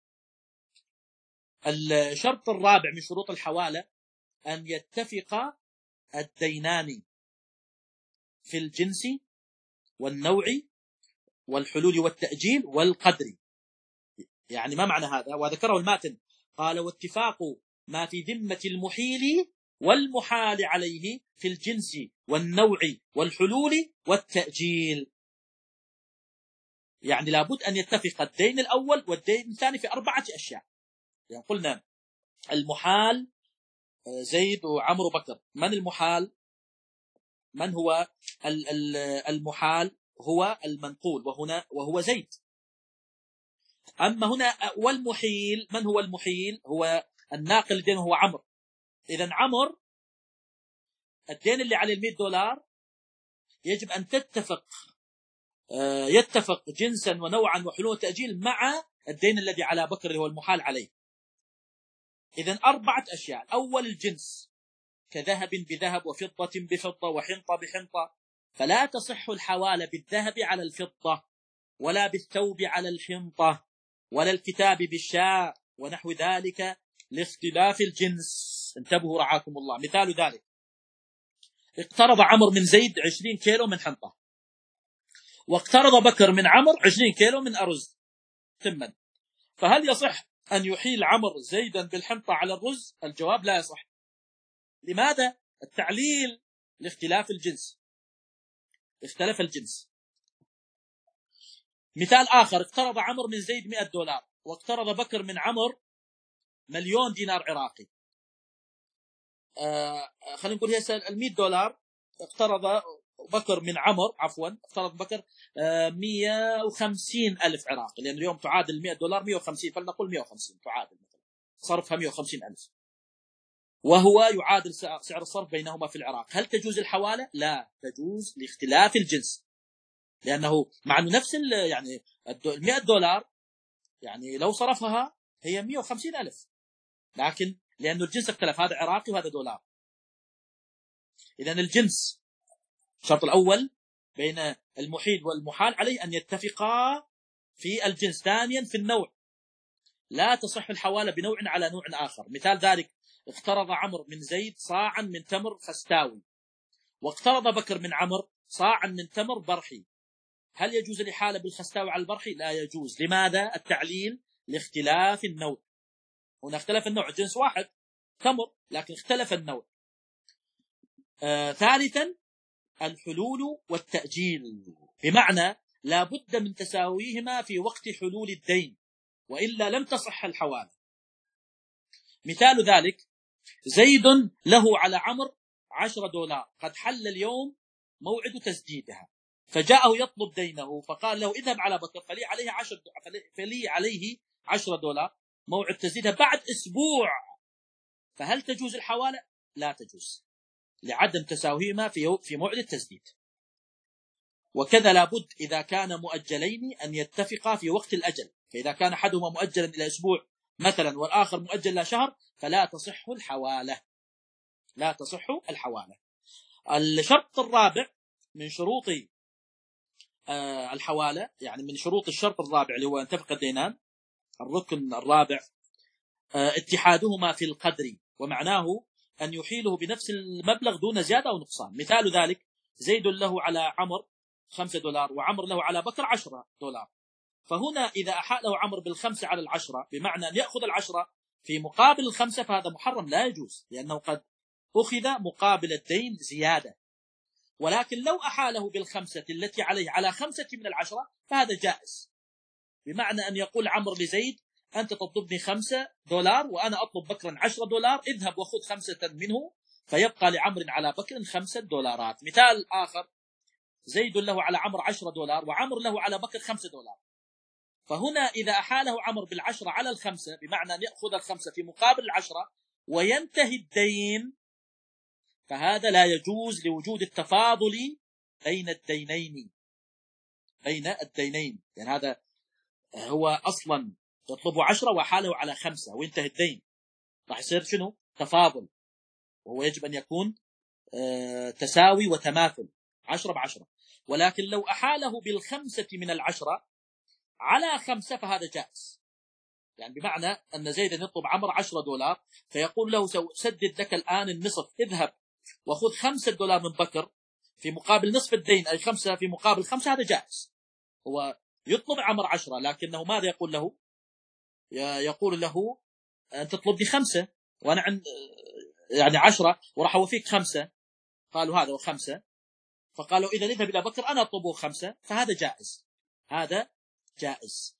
الشرط الرابع من شروط الحوالة أن يتفق الدينان في الجنس والنوعي والحلول والتأجيل والقدري. يعني ما معنى هذا؟ وذكره الماتن قال: واتفاق ما في ذمة المحيل والمحال عليه في الجنس والنوع والحلول والتأجيل. يعني لابد أن يتفق الدين الأول والدين الثاني في أربعة أشياء. يعني قلنا المحال زيد وعمرو بكر. من المحال؟ من هو المحال؟ هو المنقول، وهنا وهو زيد. أما هنا والمحيل، من هو المحيل؟ هو الناقل الدين، هو عمرو. إذن عمرو الدين اللي عليه المئة دولار يجب أن تتفق يتفق جنسا ونوعا وحلول تأجيل مع الدين الذي على بكر اللي هو المحال عليه. إذن أربعة أشياء. أول الجنس كذهب بذهب وفضة بفضة وحنطة بحنطة، فلا تصح الحوالة بالذهب على الفضة ولا بالثوب على الحنطة ولا الكتاب بالشاء ونحو ذلك لاختلاف الجنس. انتبهوا رعاكم الله. مثال ذلك: اقترض عمرو من زيد عشرين كيلو من حنطة، واقترض بكر من عمرو عشرين كيلو من أرز تما، فهل يصح أن يحيل عمرو زيدا بالحنطة على الرز؟ الجواب: لا يصح. لماذا؟ التعليل لاختلاف الجنس، اختلف الجنس. مثال آخر: اقترض عمرو من زيد مئة دولار، واقترض بكر من عمرو مليون دينار عراقي. آه خلينا نقول هي المئة دولار اقترض بكر من عمرو، عفوا اقترض بكر آه مئة وخمسين ألف عراقي، لأن اليوم تعادل مئة دولار مئة وخمسين، فلنقول مئة وخمسين تعادل مثلا صرفها مئة وخمسين ألف، وهو يعادل سعر الصرف بينهما في العراق. هل تجوز الحوالة؟ لا تجوز لاختلاف الجنس، لأنه مع نفس يعني المئة دولار يعني لو صرفها هي مئة وخمسين ألف، لكن لأنه الجنس اختلف، هذا عراقي وهذا دولار. إذن الجنس الشرط الأول بين المحيل والمحال عليه أن يتفقا في الجنس. ثانيا في النوع، لا تصح الحوالة بنوع على نوع آخر. مثال ذلك: اقترض عمرو من زيد صاعا من تمر خستاوي، واقترض بكر من عمرو صاعا من تمر برحي، هل يجوز الإحالة بالخستاوي على البرحي؟ لا يجوز. لماذا؟ التعليل لاختلاف النوع. هنا اختلف النوع، جنس واحد تمر لكن اختلف النوع. آه، ثالثا الحلول والتأجيل، بمعنى لا بد من تساويهما في وقت حلول الدين، وإلا لم تصح الحوالة. مثال ذلك: زيد له على عمرو عشرة دولار، قد حل اليوم موعد تسديدها، فجاءه يطلب دينه، فقال له: اذهب على بكر فلي عليه عشر فلي عليه عشرة دولار موعد تسديدها بعد أسبوع، فهل تجوز الحوالة؟ لا تجوز، لعدم تساويهما في في موعد التسديد. وكذا لابد إذا كان مؤجلين أن يتفقا في وقت الأجل، فإذا كان أحدهما مؤجلا إلى أسبوع مثلا والآخر مؤجل إلى شهر فلا تصح الحوالة، لا تصح الحوالة. الشرط الرابع من شروط الحوالة، يعني من شروط الشرط الرابع اللي هو يتفق الدينان، الركن الرابع اتحادهما في القدر، ومعناه أن يحيله بنفس المبلغ دون زيادة أو نقصان. مثال ذلك: زيد له على عمرو خمسة دولار وعمر له على بكر عشرة دولار، فهنا إذا أحاله عمرو بالخمسة على العشرة بمعنى أن يأخذ العشرة في مقابل الخمسة، فهذا محرم لا يجوز، لأنه قد أخذ مقابل الدين زيادة. ولكن لو أحاله بالخمسة التي عليه على خمسة من العشرة فهذا جائز، بمعنى أن يقول عمرو لزيد: أنت تطلبني خمسة دولار وأنا أطلب بكرا عشرة دولار، اذهب وخذ خمسة منه، فيبقى لعمر على بكر خمسة دولارات. مثال آخر: زيد له على عمرو عشرة دولار وعمر له على بكر خمسة دولار، فهنا إذا أحاله عمر بالعشرة على الخمسة بمعنى أن يأخذ الخمسة في مقابل العشرة وينتهي الدين، فهذا لا يجوز لوجود التفاضل بين الدينين بين الدينين يعني هذا هو أصلا يطلبه عشرة وحاله على خمسة وينتهي الدين، راح يصير شنو؟ تفاضل، وهو يجب أن يكون تساوي وتماثل، عشرة بعشرة. ولكن لو أحاله بالخمسة من العشرة على خمسة فهذا جائز، يعني بمعنى أن زيد يطلب عمر عشرة دولار، فيقول له: سأسدد لك الآن النصف، اذهب وخذ خمسة دولار من بكر في مقابل نصف الدين أي خمسة في مقابل خمسة، هذا جائز. هو يطلب عمر عشرة، لكنه ماذا يقول له؟ يقول له أنت تطلبني خمسة وأنا عند يعني عشرة وراح أوفيك خمسة. قالوا هذا وخمسة، فقالوا إذا اذهب إلى بكر أنا أطلبه خمسة، فهذا جائز. هذا جائز.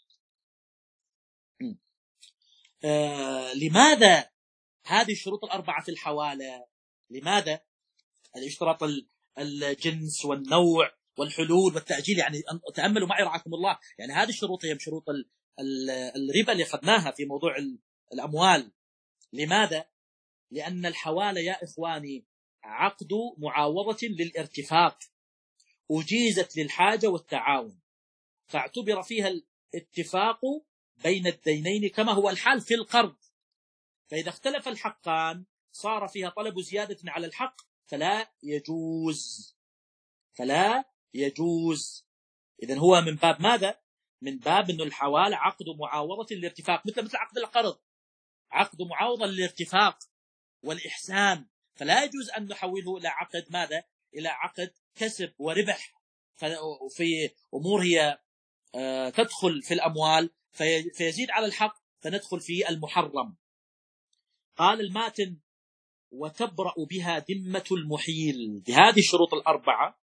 آه لماذا هذه الشروط الأربعة في الحوالة؟ لماذا الاشتراط الجنس والنوع والحلول والتأجيل؟ يعني تأملوا معي رعاكم الله، يعني هذه الشروط هي شروط الربا اللي أخذناها في موضوع الأموال. لماذا؟ لأن الحوالة يا إخواني عقد معاوضة للارتفاق، أجيزت للحاجة والتعاون، فاعتبر فيها الاتفاق بين الدينين كما هو الحال في القرض. فإذا اختلف الحقان صار فيها طلب زيادة على الحق فلا يجوز، فلا يجوز. إذن هو من باب ماذا؟ من باب أن الحوالة عقد معاوضة للارتفاق، مثل مثل عقد القرض، عقد معاوضة للارتفاق والإحسان، فلا يجوز أن نحوله إلى عقد ماذا؟ إلى عقد كسب وربح في أمور هي تدخل في الأموال فيزيد على الحق فندخل في المحرم. قال الماتن وتبرأ بها ذمة المحيل، بهذه الشروط الأربعة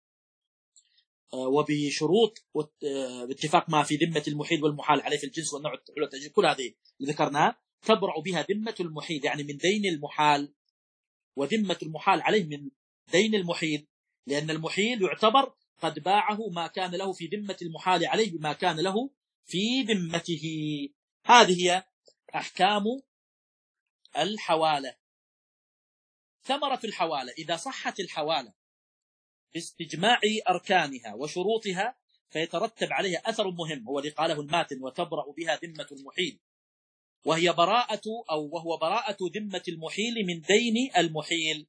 وبشروط باتفاق ما في ذمة المحيل والمحال عليه في الجنس والنوع والتأجيل، كل هذه اللي ذكرناها تبرأ بها ذمة المحيل، يعني من دين المحال، وذمة المحال عليه من دين المحيل، لأن المحيل يعتبر قد باعه ما كان له في ذمة المحال عليه بما كان له في ذمته. هذه هي أحكام الحوالة. ثمرة الحوالة: إذا صحت الحوالة باستجماع أركانها وشروطها فيترتب عليها أثر مهم، هو اللي قاله الماتن وتبرأ بها ذمة المحيل، وهي براءة أو وهو براءة ذمة المحيل من دين المحيل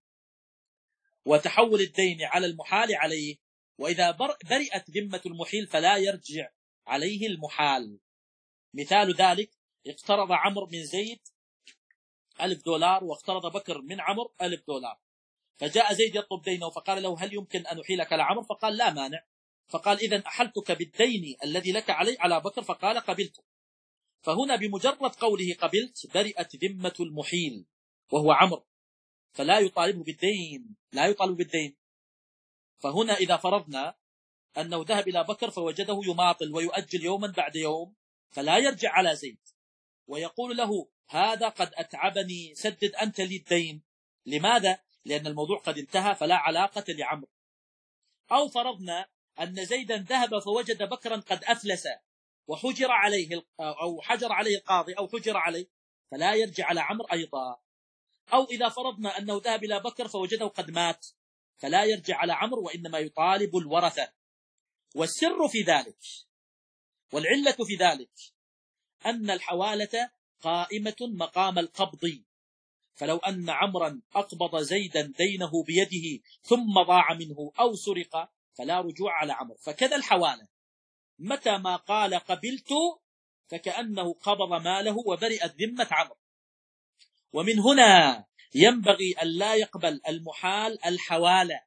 وتحول الدين على المحال عليه. وإذا برئت ذمة المحيل فلا يرجع عليه المحال. مثال ذلك: اقترض عمرو من زيد ألف دولار واقترض بكر من عمرو ألف دولار، فجاء زيد يطلب دينه فقال له هل يمكن أن أحيلك على عمرو؟ فقال لا مانع. فقال إذن أحلتك بالدين الذي لك علي على بكر، فقال قبلت. فهنا بمجرد قوله قبلت برئت ذمة المحيل وهو عمرو، فلا يطالبه بالدين، لا يطالب بالدين. فهنا إذا فرضنا أنه ذهب إلى بكر فوجده يماطل ويؤجل يوما بعد يوم، فلا يرجع على زيد ويقول له هذا قد أتعبني سدد أنت لي الدين. لماذا؟ لأن الموضوع قد انتهى فلا علاقة لعمرو. أو فرضنا أن زيدا ذهب فوجد بكرا قد أفلس وحجر عليه أو حجر عليه القاضي أو حجر عليه، فلا يرجع على عمرو أيضا. أو إذا فرضنا أنه ذهب إلى بكر فوجده قد مات، فلا يرجع على عمرو وإنما يطالب الورثة. والسر في ذلك والعلة في ذلك أن الحوالة قائمة مقام القبض، فلو أن عمرا أقبض زيدا دينه بيده ثم ضاع منه أو سرق فلا رجوع على عمرو. فكذا الحوالة، متى ما قال قبلت فكأنه قبض ماله وبرئت ذمة عمرو. ومن هنا ينبغي أن لا يقبل المحال الحوالة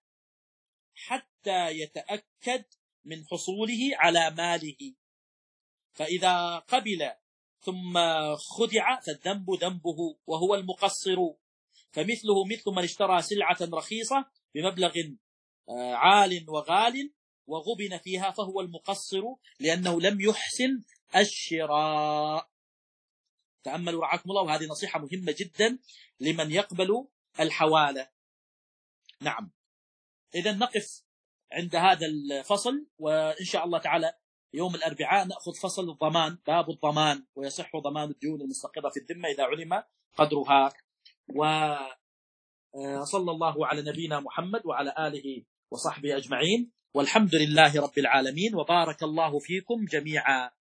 حتى يتأكد من حصوله على ماله، فإذا قبل ثم خدع فالذنب ذنبه وهو المقصر. فمثله مثل من اشترى سلعة رخيصة بمبلغ عال وغال وغبن فيها فهو المقصر لأنه لم يحسن الشراء. تأملوا رعاكم الله، وهذه نصيحة مهمة جدا لمن يقبل الحوالة. نعم، إذن نقف عند هذا الفصل، وإن شاء الله تعالى يوم الأربعاء نأخذ فصل الضمان، باب الضمان، ويصح ضمان الديون المستقرة في الذمة إذا علم قدرها. وصلى الله على نبينا محمد وعلى آله وصحبه أجمعين، والحمد لله رب العالمين، وبارك الله فيكم جميعا.